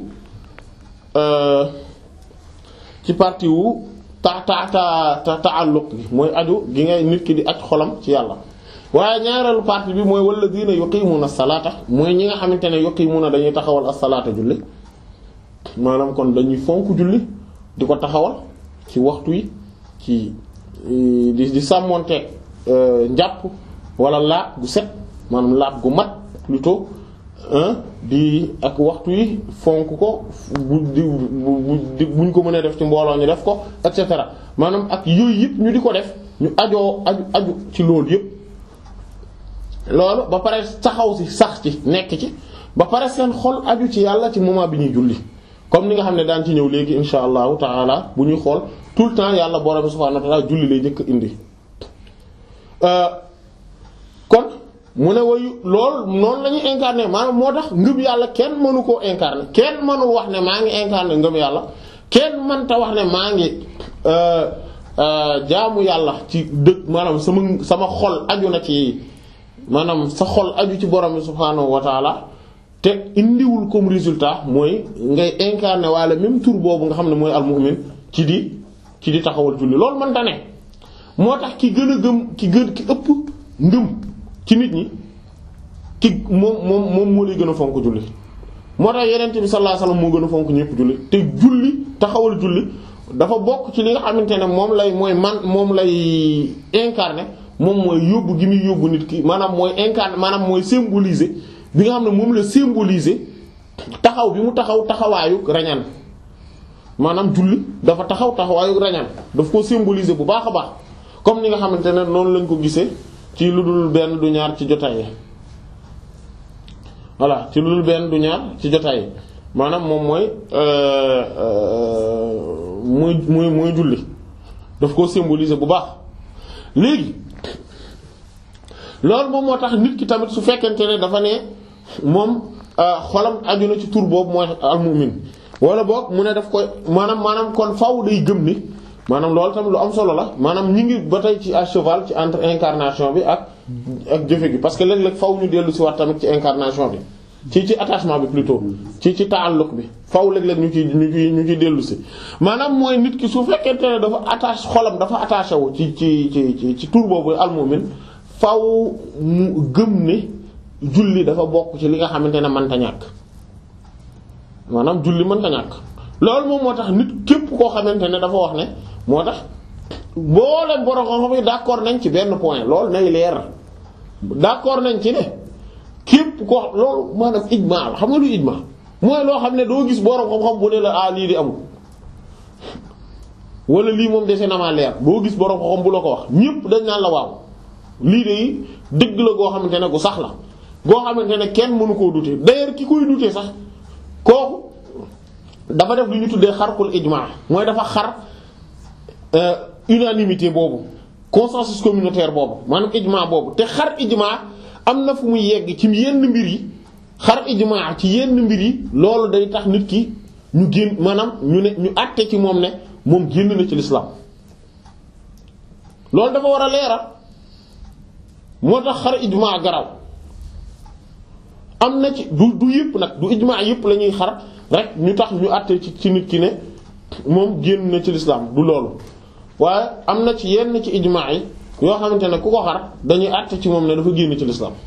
ci partie wu ta ta ta ta'alluq gi mooy aju gi ngay nit ki di aj xolam ci yàlla waaye ñaareelu partie bi mooy walladina yuqimuna as-salata mooy ñi nga xamante ne yuqimuna dañuy taxawal as-salata julli maanaam kon dañuy fonk julli di ko taxawal ci waxtu yi ci di di sàmmonteeg njàpp wala laab gu set maanaam laab gu mat plutôt di ak waxtu yi fonk ko bu di buñ ko mënee def ci mbooloo ñu def ko et cetera maanaam ak yooyu yëpp ñu di ko def ñu ajoo aju aju ci loolu yëpp loolu ba pare taxaw si sax ci nekk ci ba pare seen xol aju ci yàlla ci moment bi ñuy julli comme ni nga xam ne daan ci ñëw léegi insha allahu taala bu ñuy xool tout le temps yàlla borom subhanahu wa ta'ala julli lay njëkk indi kon mu ne wayu loolu noonu la ñuy incarner maanaam moo tax ngëm yàlla kenn mënu koo incarner kenn mënul wax ne maa ngi incarner ngëm yàlla kenn mënta wax ne maa ngi jaamu yàlla ci dëgg maanaam sama sama xol aju na ci maanaam sa xol aju ci borom subhanahu wa ta'ala te indiwul comme résultat mooy ngay incarner wala même tur boobu nga xam ne mooy al-mu'min ci di ci di taxawal julli loolu mënta ne moo tax ki gën a gëm ki gën ki ëpp ngëm ci nit ñi ki moom moom moom moo lay gën a fonk julli moo tax Yonent bi sallallahu alayhi wasallam moo gën a fonk ñépp julli te julli taxawal julli dafa bokk ci li nga xamante ne moom lay mooy man moom lay incarner moom mooy yóbbu gi muy yóbbu nit ki maanaam mooy incarner maanaam mooy symboliser bi nga xam ne moom la symboliser taxaw bi mu taxaw taxawaayu rañaan maanaam julli dafa taxaw taxawaayu rañaan daf ko symboliser bu baax a baax comme ni nga xamante ne noonu lañ ko gisee ci lu dul benn du ñaar ci jotaay yi voilà ci lu dul benn du ñaar ci jotaay yi maanaam moom mooy mooy mooy mooy julli daf ko symboliser bu baax léegi loolu moom moo tax nit ki tamit su fekkente ne dafa ne moom xolam aju na ci tur boobu mooy al-mu'min wala boog mu ne daf koy maanaam maanaam kon faaw day gëm ni maanaam loolu tamit lu am solo la maanaam ñu ngi ba tey ci à cheval ci entre incarnation bi ak ak jëfe gi parce que léeg-léeg faaw ñu dellu si waat tamit ci incarnation bi ci ci attachement bi plutôt ci ci ta'alluq bi faaw léeg-léeg ñu ci ñu ci ñu ci dellu si maanaam mooy nit ki su fekkente ne dafa attache xolam dafa attaché wu ci ci ci ci tur boobu al-mu'min faaw mu gëm ne julli dafa bokk ci li nga xamante ne mënta ñàkk maanaam julli mënta ñàkk loolu moom moo tax nit képp koo xamante ne dafa wax ne moo tax boole borom xam-xam yi d'accord nañ ci benn point loolu nay leer d'accord nañ ci ne képp koo loolu maanaam ijma la xam nga lu ijma mooy loo xam ne doo gis borom xam-xam bu ne la ah lii di amul wala lii moom dese na maa leer doo gis borom xam-xam bu la ko wax ñépp dañ naan la waaw lii de dëgg la goo xamante ne gu sax la goo xamante ne kenn mënu koo douter d'ailleurs ki koy douter sax kooku dafa def lu ñu tuddee xarqul ijma mooy dafa xar unanimité boobu consensus communautaire boobu maanaam ijma boobu te xar ijma am na fu muy yegg ci yenn mbir yi xar ijma ci yenn mbir yi loolu day tax nit ki ñu génn maanaam ñu ne ñu àtte ci moom ne moom génn na ci l'islam loolu dafa war a leeral moo tax xar ijmaa garaw am na ci du du yëpp nag du ijmaa yëpp la ñuy xar rek ñu tax ñu àtte ci ci nit ki ne moom génn na ci lislaam du loolu waaye am na ci yenn ci ijmaa yi yoo xamante ne ku ko xar dañuy àtte ci moom ne dafa génn ci lislaam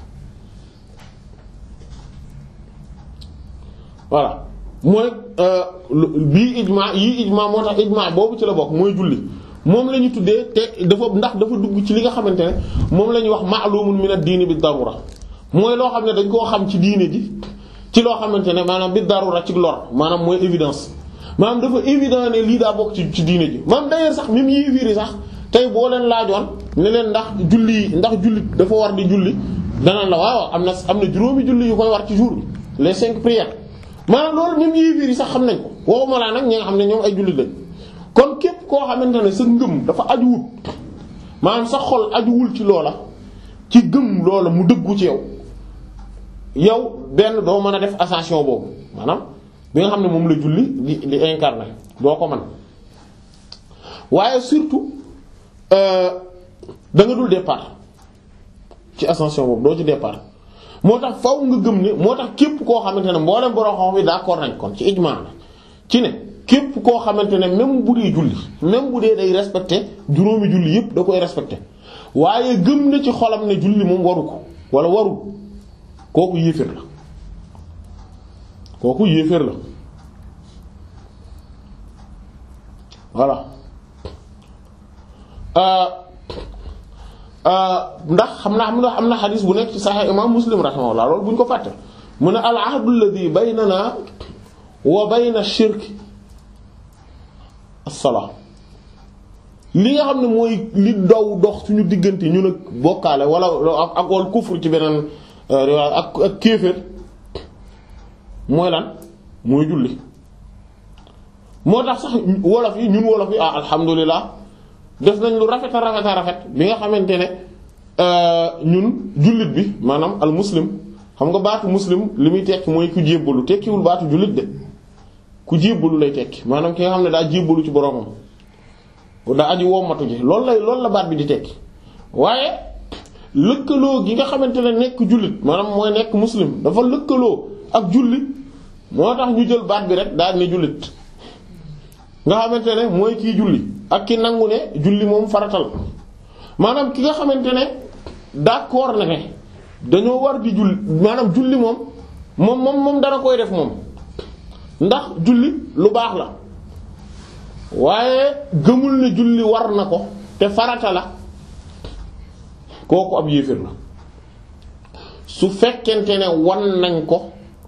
voilà mooy bii ijmaa yii ijmaa moo tax ijmaa boobu ci la bokk mooy julli moom la ñu tuddee te dafa ndax dafa dugg ci li nga xamante ne moom la ñuy wax ma'lumun min ad-diini bi darura mooy loo xam ne dañ koo xam ci diine ji ci loo xamante ne maanaam bi darura ci lor maanaam mooy évidence maanaam dafa évident ne lii daa bokk ci ci diine ji maanaam d'ailleurs sax même yii fiiri sax tey boo leen laajoon ne leen ndax julli ndax julli dafa war di julli danaan la waaw am na am na juróomi julli yu koy war ci jour bi les cinq prières maanaam loolu même yii fiiri sax xam nañ ko waxuma laa nag ñi nga xam ne ñoom ay jullit lañ kon képp koo xamante ne sa ngëm dafa ajuwul maanaam sa xol ajuwul ci loola ci gëm loola mu dëggu ci yow yow benn doo mën a def ascension boobu maanaam bi nga xam ne moom la julli di di incarné doo ko mën waaye surtout da nga dul départ ci ascension boobu doo ci départ moo tax faw nga gëm ne moo tax képp koo xamante ne mboolem borom xam bi d'accord nañ kon ci ijmaa la ci ne képp koo xamante ne même bu dee julli même bu dee day respecté juróomi julli yépp da koy respecté waaye gëm na ci xolam ne julli moom waru ko wala warul kooku yéeféer la kooku yéeféer la voilà ndax xam naa xam na am na xadis bu nekk ci Sahih imam Muslim rahimahullah loolu bu ñu ko fàtte mu ne al ahdu alladhi baynana wa bayna shirk as-salat li nga xam ne mooy li daw dox suñu diggante ñun ak bokkaale wala ak wal kufr ci beneen ak ak kéefër mooy lan mooy julli moo tax sax wolof yi ñun wolof yi ah alhamdulilah def nañ lu rafet a rafet a rafet bi nga xamante ne ñun jullit bi maanaam al muslim xam nga baatu muslim li muy tekki mooy ku jébbalu tekkiwul baatu jullit de ku jébbalu lay tekki maanaam ki nga xam ne daa jébbalu ci boromam daa aji wommatu ji loolu lay loolu la baat bi di tekki waaye lëkkaloo gi nga xamante ne nekk jullit maanaam mooy nekk muslim dafa lëkkaloo ak julli moo tax ñu jël baat bi rek daal ne jullit nga xamante ne mooy kii julli ak ki nangu ne julli moom faratal maanaam ki nga xamante ne d'accord na ne dañoo war di julli maanaam julli moom moom moom moom dana koy def moom ndax julli lu baax la waaye gëmul ne julli war na ko te farata la kooku ab yéeféer la su fekkente ne wan nañ ko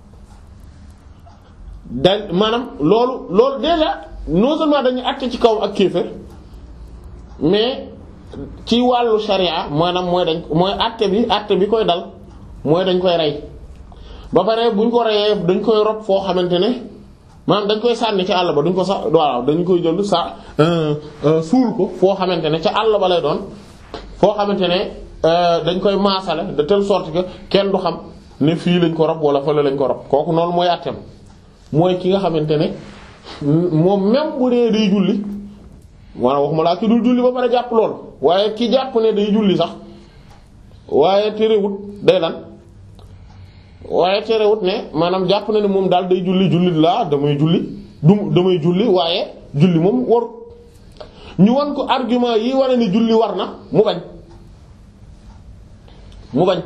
da maanaam loolu loolu déjà non seulement dañuy àtte ci kaw ak kéeféer mais ci wàllu sharia maanaam mooy dañ mooy àtte bi àtte bi koy dal mooy dañ koy rey ba pare buñ ko reyee dañ koy rob foo xamante ne maanaam dañ koy sànni ci àll ba duñ ko sax waaw dañ koy jël sa suul ko foo xamante ne ca àll ba lay doon foo xamante ne dañ koy maasale de telle sorte que kenn du xam ne fii lañ ko rob wala fële lañ ko rob kooku noonu mooy àtteem mooy ki nga xamante ne moom même bu dee day julli maanaam waxuma laa ki dul julli ba pare jàpp lool waaye ki jàpp ne day julli sax waaye terewut day lan waaye terewut ne maanaam jàpp na ne moom daal day julli julli laa damay julli du damay julli waaye julli moom warut ñu wan ko argument yi wane ni julli war na mu bañ mu bañ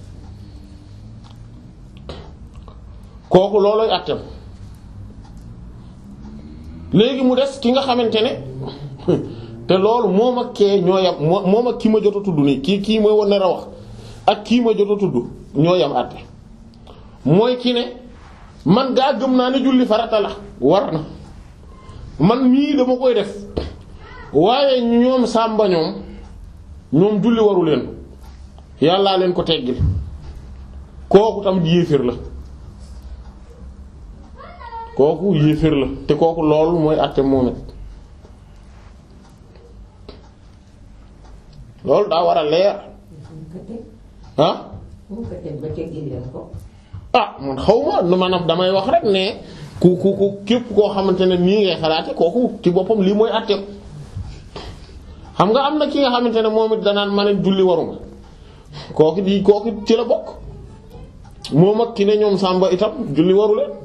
kooku looloy àtteem léegi mu des ki nga xamante ne te loolu moom ak kee ñoo yam moom ak kii ma jot a tudd nii kii kii mooy wan ne wax ak kii ma jot a tudd ñoo yam àtte mooy ki ne man gaa gëm naa ne julli farata la war na man mii dama koy def waaye ñoom sàmba ñoom ñoom julli waru leen yàllaa leen ko teggil kooku tam yéeféer la kooku yéeféer la te kooku loolu mooy àtte moom it loolu daa war a leer ah ah man xaw ma maanaam damay wax rek ne ku ku ku képp koo xamante ne nii ngay xalaate kooku ci boppam lii mooy àtte xam nga am na ki nga xamante ne moom it danaan ma ne julli waruma kooku di kooku ci la bokk moom ak ki ne ñoom Samba itam julli waru leen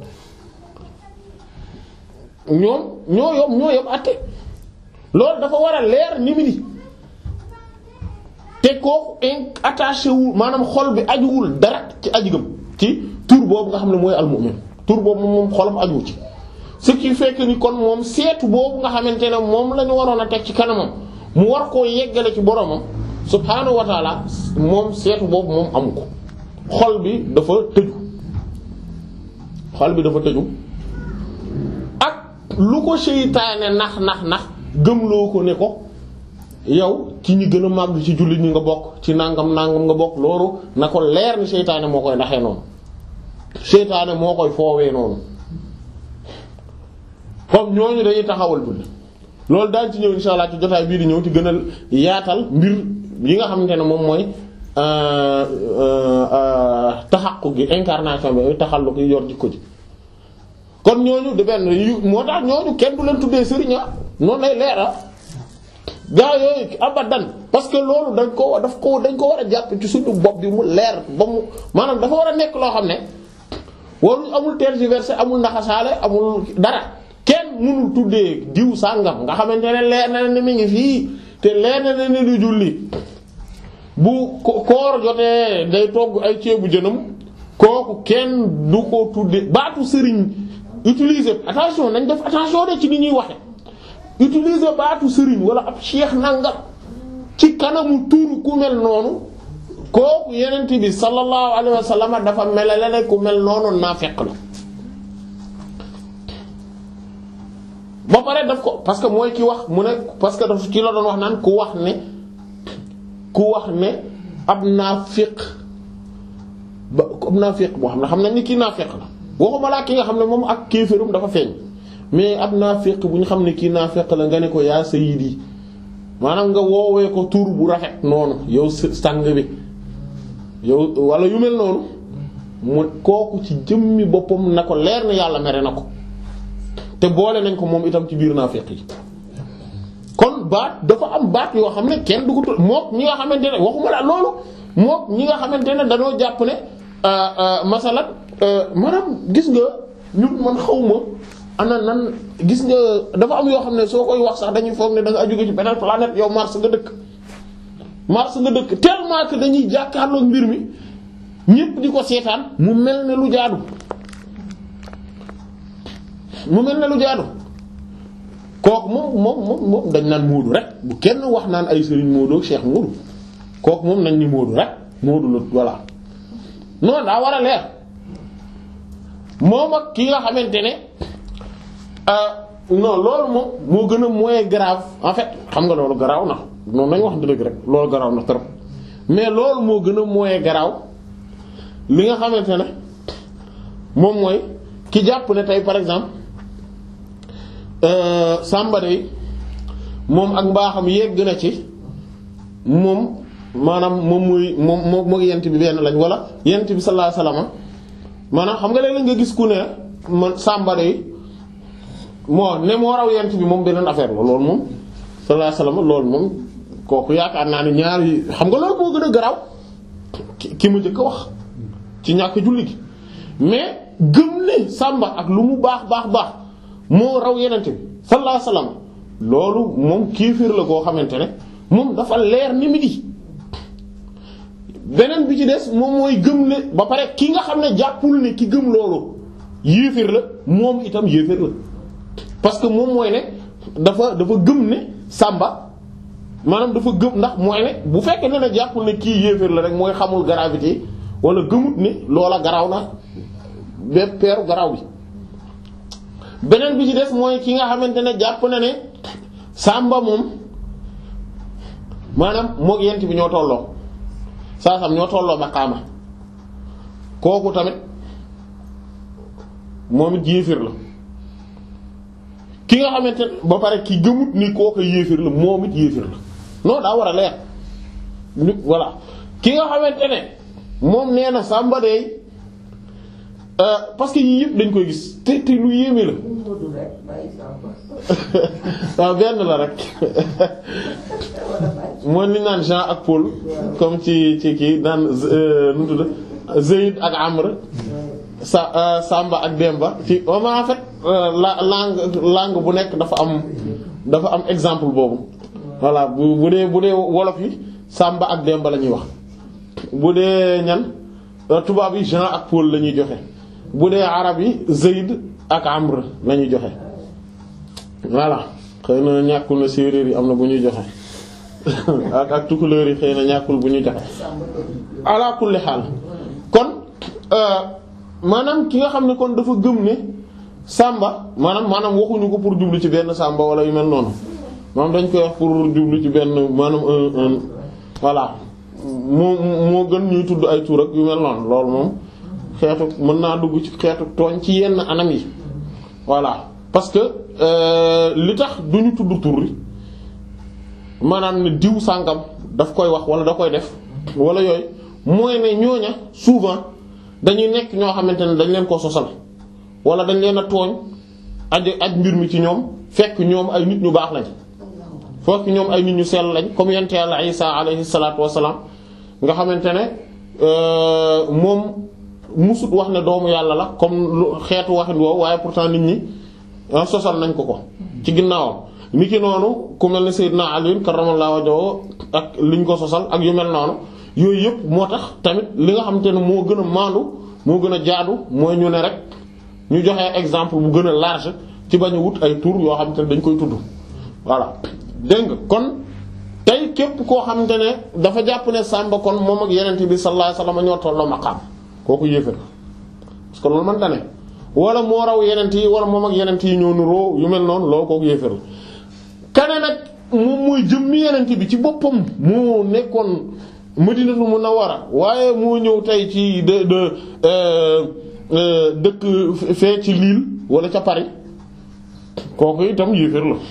ñoom ñoo yom ñoo yom àtte loolu dafa war a leer ni mi di te kooku attaché wul maanaam xol bi ajuwul dara ci ajigam ci tur boobu nga xam ne mooy al-mu'min tur boobu moom xolam aju ci ce qui fait que ni kon moom seetu boobu nga xamante ne moom la ñu waroon a teg ci kanamam mu war koo yeggale ci boromam subhaanahu wa taala moom seetu boobu moom amu ko xol bi dafa tëju xol bi dafa tëju ak lu ko seytaane nax nax nax gëmloo ko ne ko yow ci ñi gën a màgg ci jullit ñi nga bokk ci nangam nangam nga bokk loolu na ko leer ni seytaane moo koy naxee noonu seytaane moo koy foowee noonu comme ñooñu dañuy taxawal julli loolu daañu ci ñëw insha Allah ci jotaay bii di ñëw ci gën a yaatal mbir yi nga xamante ne moom mooy taxaqu gi incarnation bi taxallu gi yor jikko ji kon ñooñu de benn yu moo tax ñooñu kenn du leen tuddee sëriñ noonu lay leera gaa yooyu abadan parce que loolu dañ ko daf ko dañ ko war a jàpp ci suñu bopp bi mu leer ba mu maanaam dafa war a nekk loo xam ne warul amul tergiversé amul naxasaale amul dara kenn mënul tuddee diw sàngam nga xamante ne leer na ne mi ngi fii te leer na ne du julli bu koor jotee day togg ay ceebu jënam kooku kenn du ko tuddee baatu sëriñ utiliser attention nañ def attention de ci ni ñuy waxe utiliser baatu sëriñ wala ab cheikh nangam ci kanamu tuuru ku mel noonu kooku yenent bi sallallahu alayhi wa sallam dafa melale ne ku mel noonu naafeq la ba pare daf ko parce que mooy ki wax mu ne parce que daf ci la doon wax naan ku wax ne ku wax ne ab naafiq ba ab naafiq boo xam ne xam nañ ni kii naafiq la waxuma laa ki nga xam ne moom ak kéefërum dafa feeñ mais ab naafiq bu ñu xam ne kii naafiq la nga ne ko yaa sayyidi maanaam nga woowee ko tur bu rafet noonu yow sang bi yow wala yu mel noonu mu kooku ci jëmmi boppam na ko leer na yàlla mere na ko te boole nañ ko moom itam ci biir naafiq yi kon baat dafa am baat yoo xam ne kenn du ko tudd mook ñi nga xamante ne waxuma la loolu mook ñi nga xamante ne dañoo jàpp ne masalan maanaam gis nga ñun man xawma ana nan gis nga dafa am yoo xam ne soo koy wax sax dañuy foog ne da nga jóge ci beneen planète yow Mars nga dëkk Mars nga dëkk tellement que dañuy jàkkaarloog mbir mi ñépp di ko seetaan mu mel ne lu jaadu mu mel ne lu jaadu kooku moom moom moom moom dañ naan Moodu rek bu kenn wax naan ay Serigne Moodu ak Cheikh Moodu kooku moom nañ ni Moodu rek Moodu la voilà non daa war a leer moom ak ki nga xamante ne non loolu moom moo gën a moins grave en fait xam nga loolu garaaw na noonu nañ wax dëgg rek loolu garaaw na trop mais loolu moo gën a moins garaaw li nga xamante ne moom mooy ki jàpp ne tey par exemple Samba de moom ak mbaaxam yegg na ci moom maanaam moom muy moom moo moo yent bi benn lañ wala yent bi sallallahu alayhi wasallam maanaam xam nga léeg-léeg nga gis ku ne man Samba de moo ne moo raw yent bi moom beneen affaire la loolu moom sallallahu alayhi wasallam loolu moom kooku yaakaar naa ne ñaar yi xam nga loolu moo gën a garaaw ki ki mu njëkk a wax ci ñàkk julli gi mais gëm ne Samba ak lu mu baax baax baax moo raw yenent bi sallallahu alayhi wasallam loolu moom kéefër la koo xamante ne moom dafa leer ni mi di beneen bi ci des moom mooy gëm ne ba pare ki nga xam ne jàppul ne ki gëm loolu yéefër la moom itam yéefër la parce que moom mooy ne dafa dafa gëm ne Samba maanaam dafa gëm ndax mooy ne bu fekkee ne ne jàppul ne kii yéefër la rek mooy xamul gravité wala gëmut ne loola garaaw na bépp peeru garaaw bi beneen bi ci des mooy ki nga xamante ne jàpp na ne Samba moom maanaam moog yent bi ñoo tolloo saa sam ñoo tolloo maqaama kooku tamit moom it yéefir la ki nga xamante ne ba pare ki gëmut ni kooku yéefir la moom it yéefir la non daa war a leer ni voilà ki nga xamante ne moom nee na Samba dey parce que yii yëpp dañ koy gis te te lu yéeme la waaw benn la rek mooy li naan Jean ak Paul comme ci ci kii daan nu tudd Zayd ak Amr sa Samba ak Demba ci en fait la langue langue bu nekk dafa am dafa am exemple boobu voilà bu bu dee bu dee wolof yi Samba ak Demba la ñuy wax bu dee ñan tubaab yi Jean ak Paul la ñuy joxe bu dee arab yi Zayd ak Amr la ñuy joxe voilà xëy na ñàkkul na séeréer yi am na bu ñuy joxe ak ak tukulóor yi xëy na ñàkkul bu ñuy joxe ala kulli xaal kon maanaam ki nga xam ne kon dafa gëm ne Samba maanaam maanaam waxuñu ko pour jublu ci benn Samba wala yu mel noonu maanaam dañ koy wax pour jublu ci benn maanaam un un voilà moo moo gën ñuy tudd ay tur ak yu mel noonu loolu moom xeetu mën naa dugg ci xeetu tooñ ci yenn anam yi voilà parce que li tax duñu tudd tur yi maanaam ne diw sàngam daf koy wax wala da koy def wala yooyu mooy ne ñooña souvent dañuy nekk ñoo xamante ne dañ leen ko sosal wala dañ leen a tooñ aj aj mbir mi ci ñoom fekk ñoom ay nit ñu baax lañ fekk ñoom ay nit ñu sell lañ comme yonent Yàlla Isa alayhi salaatu wassalaam nga xamante ne moom musut wax ne doomu yàlla la comme xeetu waxin woowu waaye pourtant nit ñi sosal nañ ko ko ci ginnaawam niki noonu ku mel ne Seydina Ali karramallahu wajhahu ak liñ ko sosal ak yu mel noonu yooyu yëpp moo tax tamit li nga xamante ne moo gën a maandu moo gën a jaadu mooy ñu ne rek ñu joxe exemple bu gën a large ci bañ a wut ay tur yoo xamante ne dañ koy tudd voilà dégg nga kon tey képp koo xamante ne dafa jàpp ne Samba kon moom ak yenente bi sallallahu alayhi wasallam ñoo tolloo maqaam kooku yéefér parce que loolu man tane wala moo raw yenent yi wala moom ak yenent yi ñoo nuroo yu mel noonu loolu kooku yéefér la kane nag moom mooy jëmmi yenent bi ci boppam moo nekkoon Madinatu Munawwara waaye moo ñëw tey ci de de dëkk fee ci Lille wala ca Paris kooku itam yéeféer la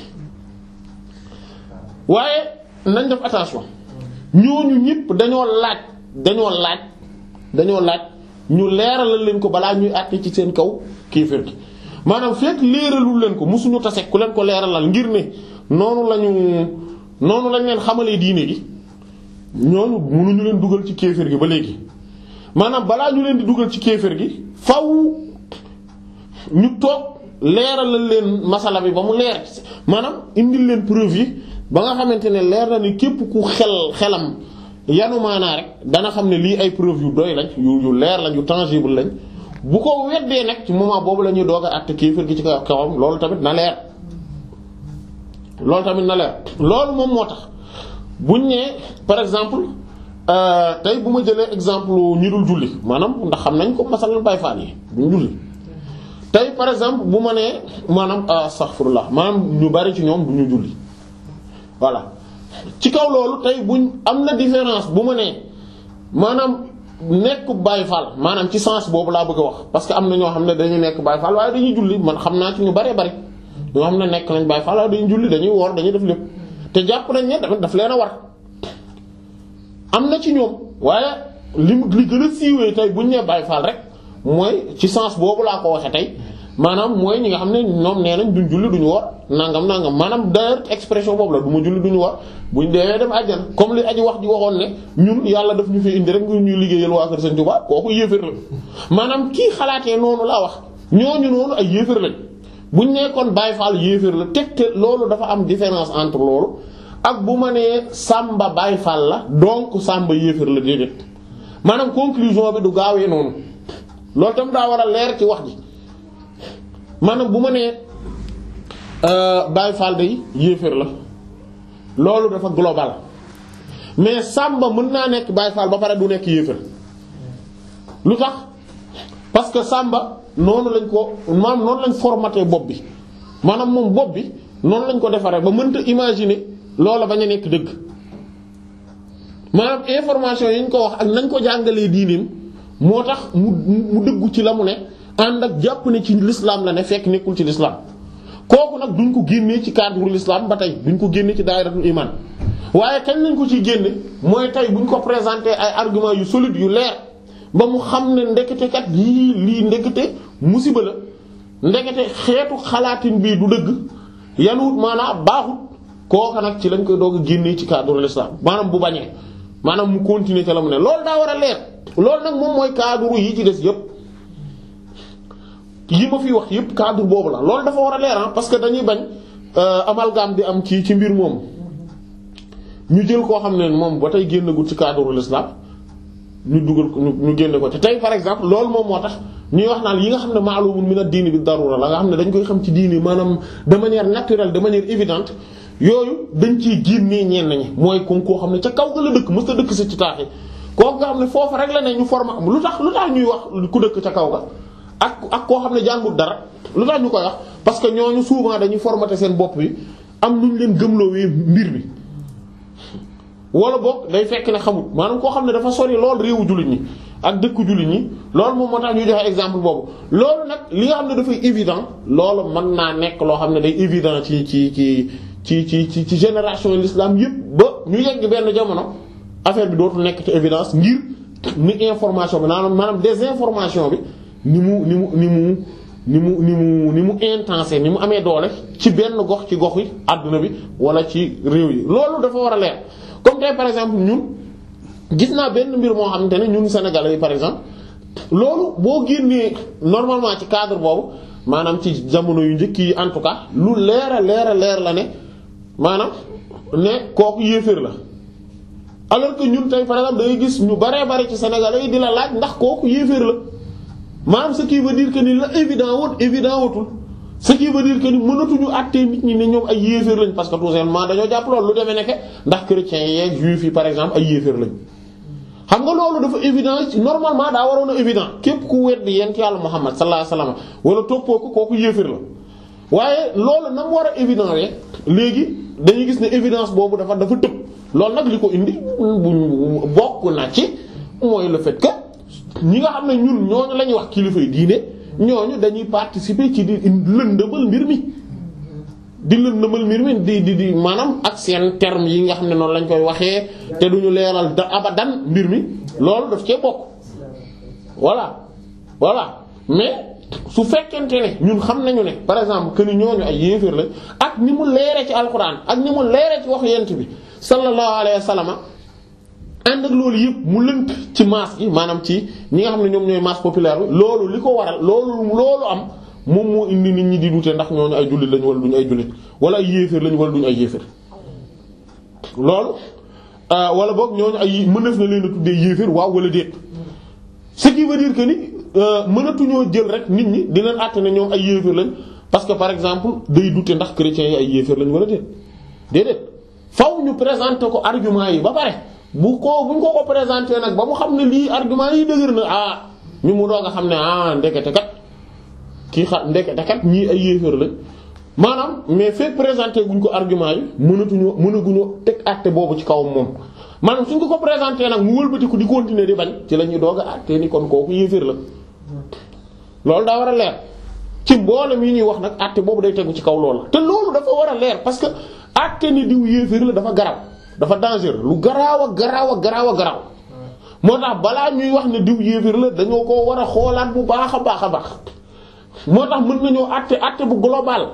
waaye nañ def attention ñooñu ñëpp dañoo laaj dañoo laaj dañoo laaj ñu leeralal leen ko balaa ñuy àtte ci seen kaw kéeféer gi maanaam fekk leeralul leen ko musuñu tase ku leen ko leeralal ngir ne noonu lañu noonu lañ leen xamalee diine gi ñooñu mënuñu leen dugal ci kéeféer gi ba léegi maanaam balaa ñu leen di dugal ci kéeféer gi faw ñu toog leeralal leen masala bi ba mu leer maanaam indil leen preuve yi ba nga xamante ne leer na ni képp ku xel xelam yanu maanaa rek dana xam ne lii ay preuve yu doy lañ yu yu leer lañ yu tangible lañ bu ko weddee nag ci moment boobu la ñuy doog a àtte kéeféer gi ci kaw kawam loolu tamit na leer loolu tamit na leer loolu moom moo tax buñ nee par exemple tey bu ma jëlee exemple ñi dul julli maanaam ndax xam nañ ko masalal Baay Faal yi duñ julli tey par exemple bu ma nee maanaam astaghfirullah maanaam ñu bari ci ñoom du ñu julli voilà ci kaw loolu tey buñ am na différence bu ma nee maanaam nekk Baay Faal maanaam ci sens boobu laa bëgg a wax parce que am na ñoo xam ne dañuy nekk Baay Faal waaye dañuy julli man xam naa ci ñu bari bari ñoo xam ne nekk nañ Baay Faal waaye dañuy julli dañuy woor dañuy def lépp te jàpp nañ ne tamit daf leen a war am na ci ñoom waaye li li gën a siiwee tey buñ nee Baay Faal rek mooy ci sens boobu laa ko waxe tey maanaam mooy ñi nga xam ne ñoom nee nañ duñ julli duñu woor nangam nangam maanaam d'ailleurs expression boobu la du ma julli duñu woor buñ deewee dem àjjana comme li aji wax ji waxoon ne ñun yàlla daf ñu fi indi rek ngir ñuy liggéeyal waa kër Sëriñ Tuubaa kooku yéeféer la maanaam kii xalaatee noonu laa wax ñooñu noonu ay yéeféer lañ buñ nekkoon Baay Faal yéeféer la teg te loolu dafa am différence entre loolu ak bu ma nee Samba Baay Faal la donc Samba yéeféer la déedéet maanaam conclusion bi du gaawee noonu loolu tam daa war a leer ci wax ji maanaam bu ma nee Baay Faal day yéeféer la loolu dafa global mais Samba mën naa nekk Baay Faal ba pare du nekk yéeféer lu tax parce que Samba noonu lañ ko maanaam noonu lañ formaté bopp bi maanaam moom bopp bi noonu lañ ko defaree ba mënta imaginer loola bañ a nekk dëgg maanaam information yi ñu ko wax ak nañ ko jàngalee diineem moo tax mu mu dëggu ci la mu ne ànd ak jàpp ne ci l'islam la ne fekk nekkul ci l'islam kooku nag duñ ko génnee ci cadre l'islam ba tey duñ ko génnee ci daayiratul iman waaye kañ lañ ko ciy génne mooy tey buñ ko présenter ay arguments yu solides yu leer ba mu xam ne ndekete kat yii lii ndekete musiba la ndekete xeetu xalaatin bii du dëgg yanuwut maanaam baaxut kooka nag ci lañ koy doog a génnee ci cadre l'islam maanaam bu bañee maanaam mu continuer ca la mu ne loolu daa war a leer loolu nag moom mooy cadre yi ci des yépp yi ma fi wax yépp cadre boobu la loolu dafa war a leer ah parce que dañuy bañ amalgame di am ci ci mbir moom ñu jël koo xam ne moom ba tey génnagul ci cadre l'islam ñu dugal ko ñu génne ko te tey par exemple loolu moom moo tax ñuy wax naan yi nga xam ne ma'lumun min ad-din bi darura la nga xam ne dañ koy xam ci diini maanaam de manière naturelle de manière évidente yooyu dañ ciy génnee ñenn ñi mooy comme koo xam ne ca kaw ga la dëkk mës ta dëkk si ci taax yi kooku nga xam ne foofu rek la ne ñu former lu tax lu tax ñuy wax ku dëkk ca kaw ga ak ak koo xam ne jàngul dara lu tax ñu koy wax parce que ñooñu souvent dañuy formater seen bopp bi am nu ñu leen gëmloowee mbir bi wala boog day fekk ne xamul maanaam koo xam ne dafa sori lool réewu jullit ñi ak dëkku jullit ñi loolu moom moo tax ñu joxe exemple boobu loolu nag li nga xam ne dafay évident loolu mën naa nekk loo xam ne day évident ci ci ci ci ci ci ci génération l'islam yëpp ba ñu yegg benn jamono affaire bi dootul nekk ci évidence ngir ni information bi maanaam maanaam désinformation bi ni mu ni mu ni mu ni mu ni mu ni mu intense ni mu amee doole ci benn gox ci gox yi àdduna bi wala ci réew yi loolu dafa war a leer comme tey par exemple ñun gis naa benn mbir moo xamante ne ñun Sénégalais yi par exemple loolu boo génnee normalement ci cadre boobu maanaam ci jamono yu njëkk yi en tout cas lu leer a leer a leer la ne maanaam ne kooku yéeféer la alors que ñun tey par exemple da ngay gis ñu baree bare ci Sénégalais yi di la laaj ndax kooku yéeféer la maanaam ce qui veut dire que ni la évident wut évident wutul ce qui veut dire que ni mënatuñu àttee nit ñi ne ñoom ay yéeféer lañ parce que tout simplement dañoo jàpp loolu lu demee nekke ndax chrétiens yeeg juifs yi par exemple ay yéeféer lañ xam nga loolu dafa évident normalement daa waroon a évident képp ku weddi yent yàlla Muhammad sallallahu alayhi wasallam wala toppoo ko kooku yéeféer la waaye loolu na mu war a évident we léegi dañuy gis ne évidence boobu dafa dafa tëb loolu nag li ko indi bu bokk na ci mooy le fait que ñi nga xam ne ñun ñooñu la ñuy wax kilifa yi diine ñooñu dañuy participer ci di lëndëmal mbir mi di lëndëmal mbir mi di di di maanaam ak seen termes yi nga xam ne noonu lañ koy waxee te duñu leeral da abadan mbir mi loolu daf cee bokk voilà voilà mais su fekkente ne ñun xam nañu ne par exemple que ni ñooñu ay yéeféer lañ ak ni mu leere ci alxuraan ak ni mu leere ci wax yent bi sallallahu alayhi wa sallam ànd ak loolu yëpp mu lënt ci masse gi maanaam ci ñi nga xam ne ñoom ñooy masse populaire bi loolu li ko waral loolu loolu am moom moo indi nit ñi di dute ndax ñooñu ay jullit lañ wala duñu ay jullit wala ay yéeféer lañ wala duñu ay yéeféer loolu wala boog ñooñu ay mëneef na leen a tuddee yéeféer waaw wala déet ce qui veut dire que ni mënatuñoo jël rek nit ñi di leen àtte ne ñoom ay yéeféer lañ parce que par exemple day dute ndax chrétiens yi ay yéeféer lañ wala déet déedéet faw ñu présenter ko argument yi ba pare bu ko bu ñu ko ko présenter nag ba mu xam ne lii argument yi dëgër na ah ñu mu doog a xam ne ah ndekete kat kii xa ndekete kat ñii ay yéeféer lañ maanaam mais fekk présenter guñ ko argument yi mënatuñu mënaguñu teg àtte boobu ci kawam moom maanaam suñ ko ko présenter nag mu wëlbatiku di continuer di bañ ci la ñuy doog a àtte ni kon kooku yéeféer la loolu daa war a leer ci mboolem yi ñuy wax nag àtte boobu day tegu ci kaw loolu te loolu dafa war a leer parce que àtte ni diw yéeféer la dafa garaaw dafa dangereux lu garaaw a garaaw a garaaw a garaaw moo tax balaa ñuy wax ne diw yéeféer la dañoo ko war a xoolaat bu baax a baax a baax moo tax mën nañoo àtte àtte bu global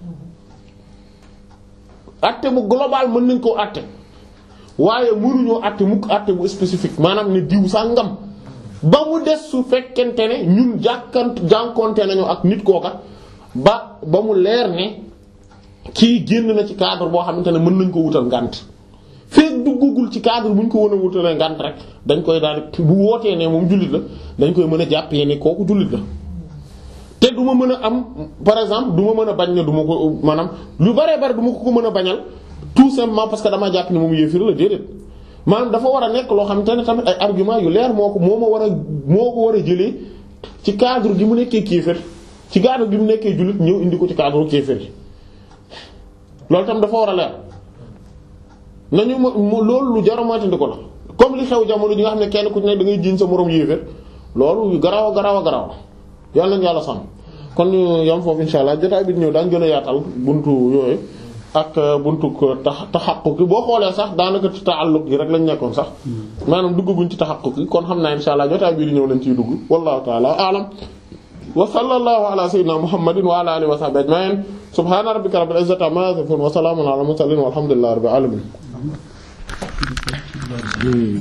àtte bu global mën nañ koo àtte waaye mënuñoo àtte mukk àtte bu spécifique maanaam ne diw sàngam ba mu des su fekkente ne ñun jàkkant jànkonte nañu ak nit kooka ba ba mu leer ne kii génn na ci cadre boo xamante ne mën nañ ko wutal ngànt feek duggagul ci cadre bu ñu ko wan a wutalee ngànt rek dañ koy daal bu wootee ne moom jullit la dañ koy mën a jàppee ne kooku jullit la te du ma mën a am par exemple du ma mën a bañ ne du ma ko maanaam lu baree bare du ma ko ko mën a bañal tout simplement parce que dama jàpp ne moom yéefir la déedéet maanaam dafa war a nekk loo xamante ne tamit ay argument yu leer moo ko moo ma war a moo ko war a jëlee ci cadre gi mu nekkee kéefër ci cadre gi mu nekkee jullit ñëw indi ko ci cadre kéefër gi loolu tam dafa war a leer nañu ma loolu lu jar a moytandi ko la comme li xew jamono ji nga xam ne kenn ku ci ne da ngay jiiñ sa moroom yéefër loolu garaaw a garaaw a garaaw yàlla nañu yàlla sàmm kon ñu yam foofu insha allah jotaay bi ñëw daañ gën a yaatal buntu yooyu ak buntu tax taxaqquq gi boo xoolee sax daanaka ci ta'alluq gi rek lañ nekkoon sax maanaam dugguñ ci taxaqquq gi kon xam naa insha allah jotaay bi di ñëw lañ ciy dugg wallahu ta'ala a'lam wa sallallahu ala sayyidina muhammadin wa ala alihi wa sahbihi ajma'in subhana rabbika rabbil izzati amma yasifun wa salamun ala mursalin walhamdulillahi rabbil alamin